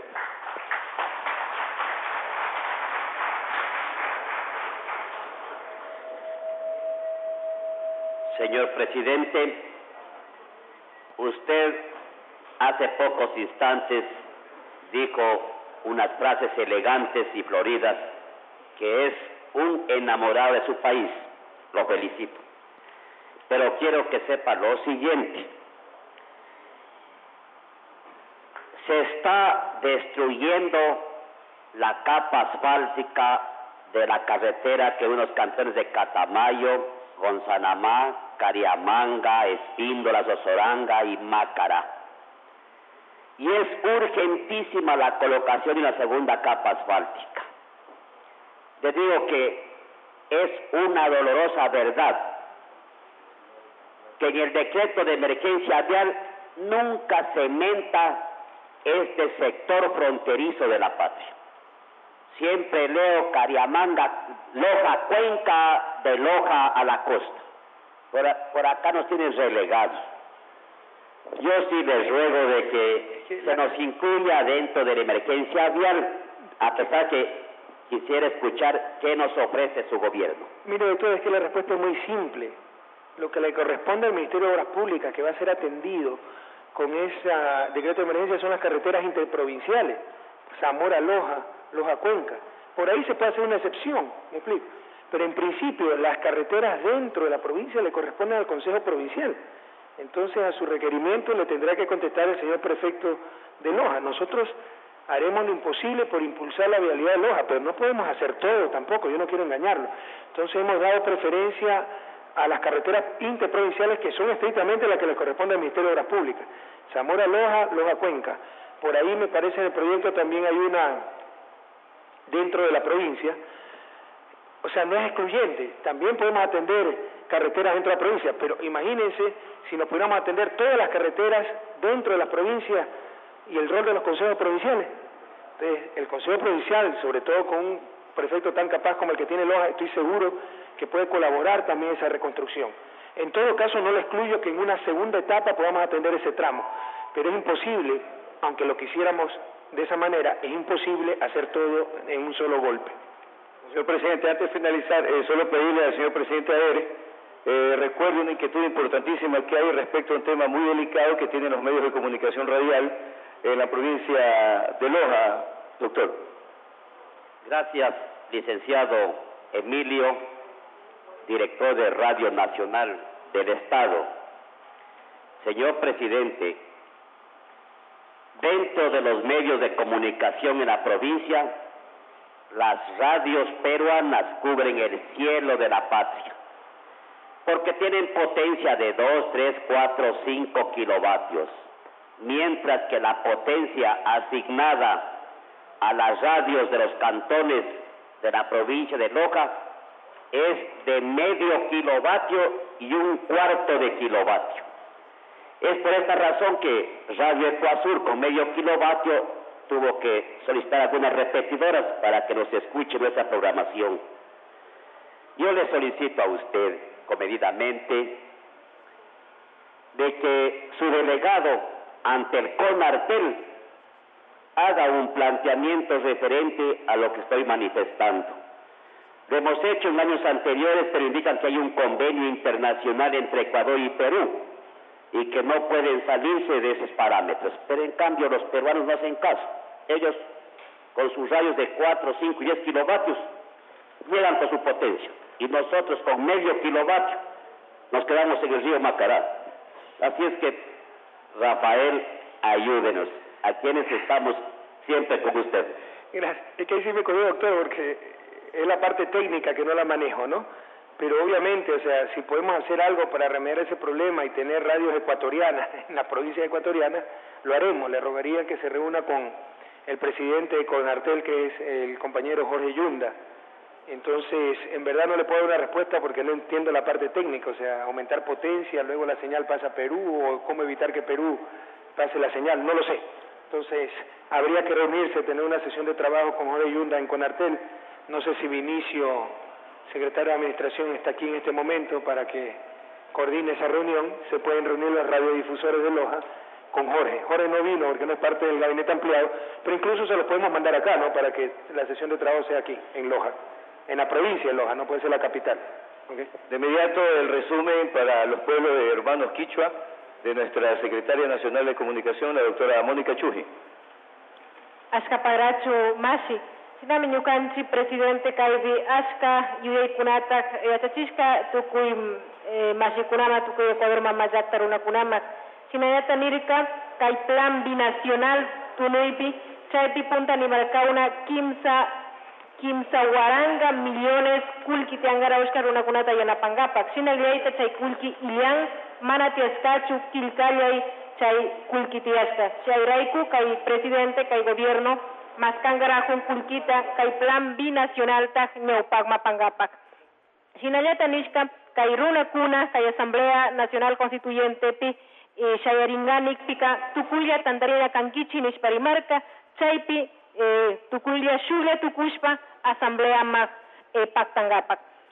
Speaker 14: Señor presidente, usted hace pocos instantes dijo unas frases elegantes y floridas, que es un enamorado de su país. Lo felicito. Pero quiero que sepa lo siguiente. Se está destruyendo la capa asfáltica de la carretera que unos cantones de Catamayo, Gonzanamá, Cariamanga, Espíndola, Zorzoranga y Macará. Y es urgentísima la colocación de una segunda capa asfáltica. Les digo que es una dolorosa verdad que en el decreto de emergencia vial nunca se menta este sector fronterizo de la patria. Siempre leo Cariamanga, Loja, Cuenca, de Loja a la costa. por, a, por acá nos tienen relegados. Yo sí les ruego de que se nos incluya dentro de la emergencia vial, a pesar que quisiera escuchar qué nos ofrece su gobierno.
Speaker 10: Mire, doctor, es que la respuesta es muy simple. Lo que le corresponde al Ministerio de Obras Públicas, que va a ser atendido con ese decreto de emergencia, son las carreteras interprovinciales, Zamora-Loja, Loja-Cuenca. Por ahí se puede hacer una excepción, me explico. Pero en principio, las carreteras dentro de la provincia le corresponden al Consejo Provincial. Entonces, a su requerimiento le tendrá que contestar el señor prefecto de Loja. Nosotros haremos lo imposible por impulsar la vialidad de Loja, pero no podemos hacer todo tampoco, yo no quiero engañarlo. Entonces, hemos dado preferencia a las carreteras interprovinciales, que son estrictamente las que les corresponde al Ministerio de Obras Públicas. Zamora-Loja, Loja-Cuenca. Por ahí me parece en el proyecto también hay una dentro de la provincia. O sea, no es excluyente, también podemos atender carreteras dentro de la provincia, pero imagínense si nos pudiéramos atender todas las carreteras dentro de la provincia y el rol de los consejos provinciales. Entonces, el Consejo Provincial, sobre todo con un prefecto tan capaz como el que tiene Loja, estoy seguro que puede colaborar también en esa reconstrucción. En todo caso, no le excluyo que en una segunda etapa podamos atender ese tramo, pero es imposible, aunque lo quisiéramos de esa manera, es imposible hacer todo en un solo golpe.
Speaker 11: Señor presidente, antes de finalizar, eh, solo pedirle al señor presidente Aere, eh, recuerde una inquietud importantísima que hay respecto a un tema muy delicado que tienen los medios de comunicación radial en la provincia de Loja, doctor.
Speaker 14: Gracias, licenciado Emilio, director de Radio Nacional del Estado. Señor presidente, dentro de los medios de comunicación en la provincia, las radios peruanas cubren el cielo de la patria, porque tienen potencia de dos, tres, cuatro, cinco kilovatios, mientras que la potencia asignada a las radios de los cantones de la provincia de Loja es de medio kilovatio y un cuarto de kilovatio. Es por esta razón que Radio Ecuasur con medio kilovatio tuvo que solicitar algunas repetidoras para que nos escuche nuestra programación. Yo le solicito a usted, comedidamente, de que su delegado ante el CONARTEL haga un planteamiento referente a lo que estoy manifestando. Lo hemos hecho en años anteriores, pero indican que hay un convenio internacional entre Ecuador y Perú y que no pueden salirse de esos parámetros. Pero en cambio los peruanos no hacen caso. Ellos, con sus radios de cuatro, cinco y diez kilovatios, llegan con su potencia. Y nosotros, con medio kilovatio, nos quedamos en el río Macará. Así es que, Rafael, ayúdenos, a quienes estamos siempre con usted.
Speaker 10: Gracias. Es que ahí sí me cogió, doctor, porque es la parte técnica que no la manejo, ¿no? Pero obviamente, o sea, si podemos hacer algo para remediar ese problema y tener radios ecuatorianas en la provincia ecuatoriana, lo haremos. Le rogaría que se reúna con el presidente de CONARTEL, que es el compañero Jorge Yunda. Entonces, en verdad no le puedo dar una respuesta porque no entiendo la parte técnica, o sea, aumentar potencia, luego la señal pasa a Perú, o cómo evitar que Perú pase la señal, no lo sé. Entonces, habría que reunirse, tener una sesión de trabajo con Jorge Yunda en CONARTEL. No sé si Vinicio, secretario de Administración, está aquí en este momento para que coordine esa reunión. Se pueden reunir los radiodifusores de Loja con Jorge. Jorge no vino porque no es parte del gabinete ampliado, pero incluso se los podemos mandar acá, ¿no? Para que la sesión de trabajo sea aquí, en Loja, en la provincia de Loja, no puede ser la capital. ¿Okay?
Speaker 11: De inmediato el resumen para los pueblos de hermanos quichua de nuestra secretaria nacional de comunicación, la doctora Mónica Chuji.
Speaker 9: Ashkaparachu Mashi, sinami ñukanchi presidente kaybi ashka yuyaykunatak yachachishka tukuy mashikunama tukuy Ecuador mamayakta runakunamak. Sinayata nirka kay plan binacional tunuypi chaypi punta nimarkauna kimsa kimsa waranga millones kulki tiangara Oscar runakunata yanapangapak. Sinaglayta chay kulki ilian mana tiaskachu kilkallay chay kulki tiaska. Chayrayku kay presidente kay gobierno maskangarajun kulkita kay plan binacional tak ñawpakma pangapak. Sinallata nishka kay runakuna kay Asamblea Nacional Constituyente pi eh, shayaringanik pika tukulla tandarina kankichi nishparimarka chaypi eh, tukulla shula tukushpa Asamblea mak eh, paktangapak.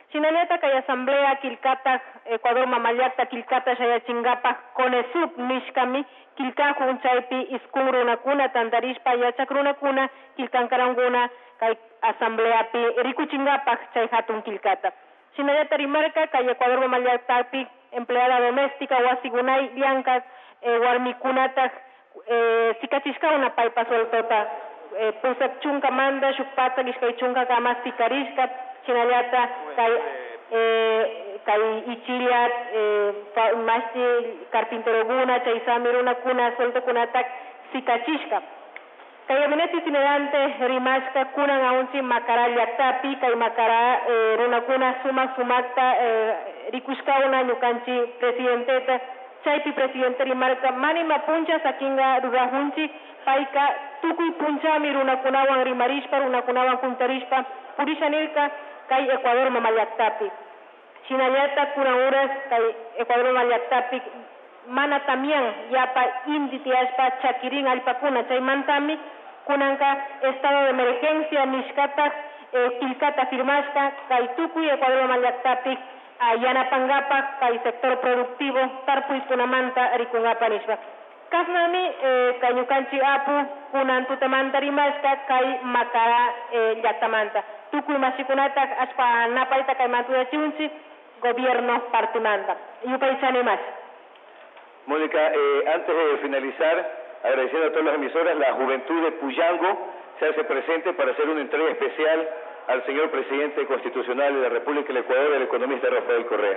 Speaker 9: Chinaleta kay asamblea kilkata Ecuador mamayakta kilkata shayachingapa konesub nishkami kilkakun chaypi iskun runakuna tantarishpa yachak runakuna kilkankaranguna kay asambleapi rikuchingapak chay hatun kilkata. Chinaleta rimarka kay Ecuador mamayaktapi empleada doméstica wasigunay llankak eh, warmikunata eh, sikachishkauna paypa sueltota eh, pusak chunka manda shukpata gishkay chunka kama sikarishka Chinaleta kay eh, kay ichiliat eh, masti carpintero guna chay samiruna kuna suelto kunatak sikachishka kay gabinete itinerante rimashka kunan aunchi makara llaktapi kay makara eh, runa kuna sumak sumakta eh, rikushkauna ñukanchi presidenteta chaypi presidente rimarka mani mapuncha sakinga rurajunchi payka tukuy punchami runakunawan rimarishpa runakunawan kuntarishpa purishanirka kay Ecuador mamayaktapi Chinallata kunahuras kay Ecuador mamayaktapi mana tamian yapa indi tiashpa chakirin alpakuna chaymantami kunanka estado de emergencia nishkata eh, kilkata firmashka kay tukuy Ecuador mamayaktapi yanapangapa kay sector productivo tarpuiskunamanta rikungapa nishpa kasnami eh, kay ñukanchi apu kunan tutamanta rimashka kay makara eh, llaktamanta tukuy masikunata ashpa napayta kay mantuyachiunchi gobierno partimanta yupaychani más.
Speaker 11: Mónica, eh, antes de finalizar, agradeciendo a todas las emisoras, la juventud de Puyango se hace presente para hacer una entrega especial al señor presidente constitucional de la República del Ecuador, el economista Rafael Correa.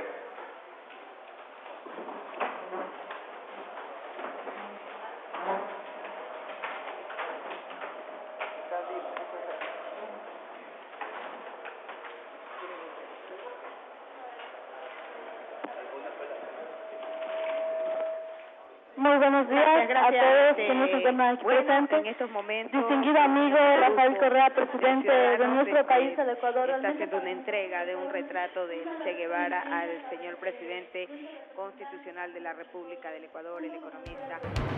Speaker 16: Muy buenos días
Speaker 17: gracias,
Speaker 16: a todos,
Speaker 17: de,
Speaker 16: que nos están presentes.
Speaker 17: En estos momentos,
Speaker 16: distinguido amigo Rafael Correa, presidente de, de nuestro país, el Ecuador,
Speaker 17: está haciendo una entrega de un retrato de Che Guevara al señor presidente constitucional de la República del Ecuador, el economista.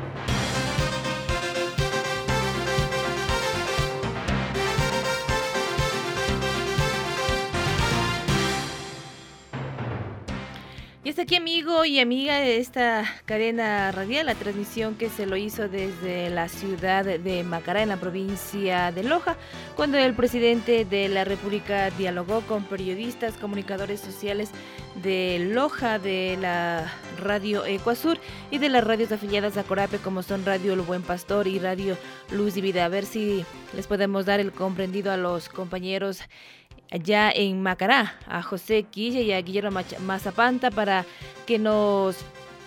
Speaker 5: Y hasta aquí, amigo y amiga de esta cadena radial, la transmisión que se lo hizo desde la ciudad de Macará, en la provincia de Loja, cuando el presidente de la República dialogó con periodistas, comunicadores sociales de Loja, de la radio Ecuasur y de las radios afiliadas a Corape, como son Radio El Buen Pastor y Radio Luz y Vida. A ver si les podemos dar el comprendido a los compañeros allá en Macará, a José Quille y a Guillermo Mazapanta, para que nos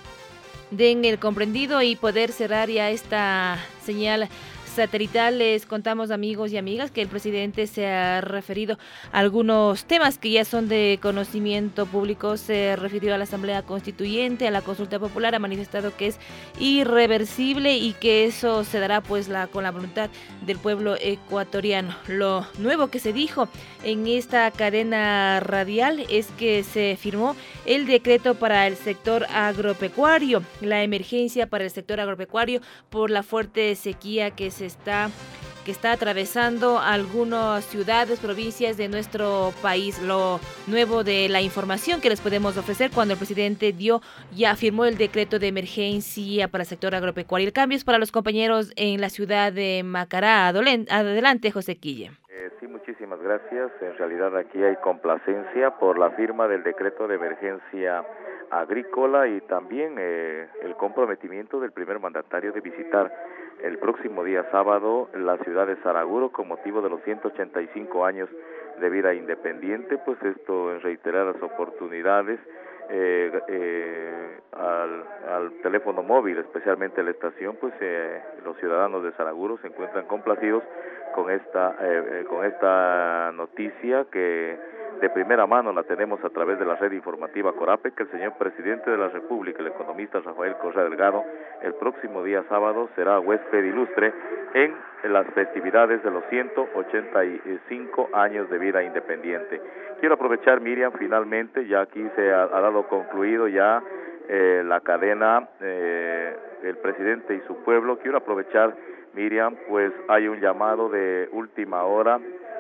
Speaker 5: den el comprendido y poder cerrar ya esta señal satelital. Les contamos, amigos y amigas, que el presidente se ha referido a algunos temas que ya son de conocimiento público. Se refirió a la Asamblea Constituyente, a la consulta popular, ha manifestado que es irreversible y que eso se dará pues la, con la voluntad del pueblo ecuatoriano. Lo nuevo que se dijo en esta cadena radial es que se firmó el decreto para el sector agropecuario, la emergencia para el sector agropecuario por la fuerte sequía que se está que está atravesando algunas ciudades, provincias de nuestro país. Lo nuevo de la información que les podemos ofrecer cuando el presidente dio, ya firmó el decreto de emergencia para el sector agropecuario. El cambio es para los compañeros en la ciudad de Macará. Adelante, José Quille.
Speaker 6: Eh, sí, muchísimas gracias. En realidad aquí hay complacencia por la firma del decreto de emergencia agrícola y también eh, el comprometimiento del primer mandatario de visitar el próximo día sábado la ciudad de Saraguro con motivo de los ciento ochenta y cinco años de vida independiente. Pues esto en reiteradas oportunidades eh, eh, al, al teléfono móvil, especialmente la estación, pues eh, los ciudadanos de Saraguro se encuentran complacidos con esta eh, con esta noticia que de primera mano la tenemos a través de la red informativa Corape, que el señor presidente de la República, el economista Rafael Correa Delgado, el próximo día sábado será huésped ilustre en las festividades de los ciento ochenta y cinco años de vida independiente. Quiero aprovechar, Miriam, finalmente, ya aquí se ha, ha dado concluido ya eh, la cadena eh, el presidente y su pueblo. Quiero aprovechar, Miriam, pues hay un llamado de última hora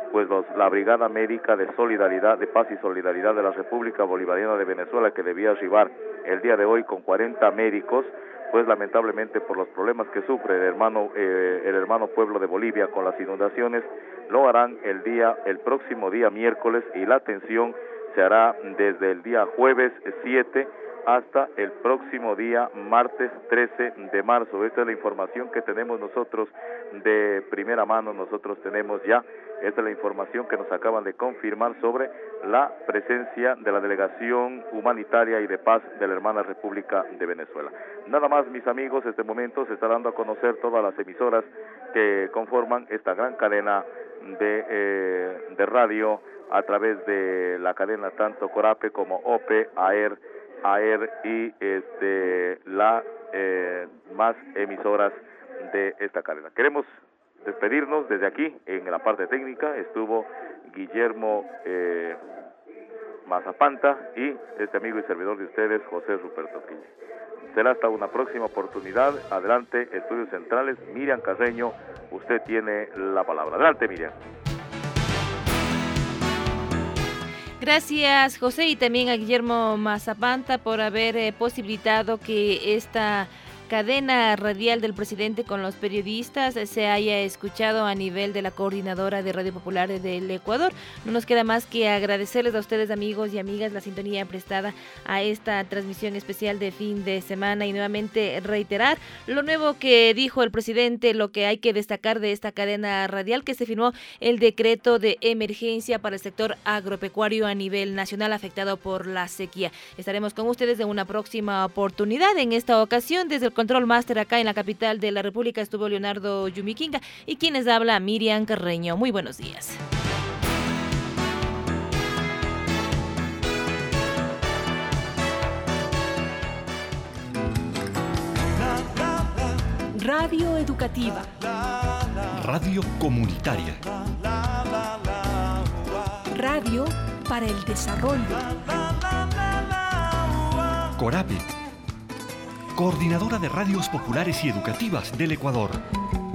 Speaker 6: pues los, la Brigada Médica de Solidaridad, de Paz y Solidaridad de la República Bolivariana de Venezuela, que debía arribar el día de hoy con cuarenta médicos, pues lamentablemente por los problemas que sufre el hermano eh, el hermano pueblo de Bolivia con las inundaciones, lo harán el día el próximo día miércoles, y la atención se hará desde el día jueves siete hasta el próximo día martes trece de marzo. Esta es la información que tenemos nosotros de primera mano. Nosotros tenemos ya, esta es la información que nos acaban de confirmar sobre la presencia de la delegación humanitaria y de paz de la hermana República de Venezuela. Nada más, mis amigos, este momento se está dando a conocer todas las emisoras que conforman esta gran cadena de, eh, de radio a través de la cadena tanto Corape como OPE, AER, AER y este la eh, más emisoras de esta cadena. Queremos despedirnos desde aquí. En la parte técnica estuvo Guillermo eh, Mazapanta y este amigo y servidor de ustedes, José Ruperto Quille. Será hasta una próxima oportunidad. Adelante, Estudios Centrales. Miriam Carreño, usted tiene la palabra. Adelante, Miriam.
Speaker 5: Gracias, José, y también a Guillermo Mazapanta por haber eh, posibilitado que esta cadena radial del presidente con los periodistas se haya escuchado a nivel de la coordinadora de Radio Popular del Ecuador. No nos queda más que agradecerles a ustedes, amigos y amigas, la sintonía prestada a esta transmisión especial de fin de semana, y nuevamente reiterar lo nuevo que dijo el presidente, lo que hay que destacar de esta cadena radial, que se firmó el decreto de emergencia para el sector agropecuario a nivel nacional afectado por la sequía. Estaremos con ustedes en una próxima oportunidad. En esta ocasión, desde el Control Master acá en la capital de la República estuvo Leonardo Yumiquinga, y quienes habla Miriam Carreño. Muy buenos días.
Speaker 2: Radio educativa.
Speaker 3: Radio comunitaria.
Speaker 2: Radio para el desarrollo.
Speaker 3: Corape, Coordinadora de Radios Populares y Educativas del Ecuador.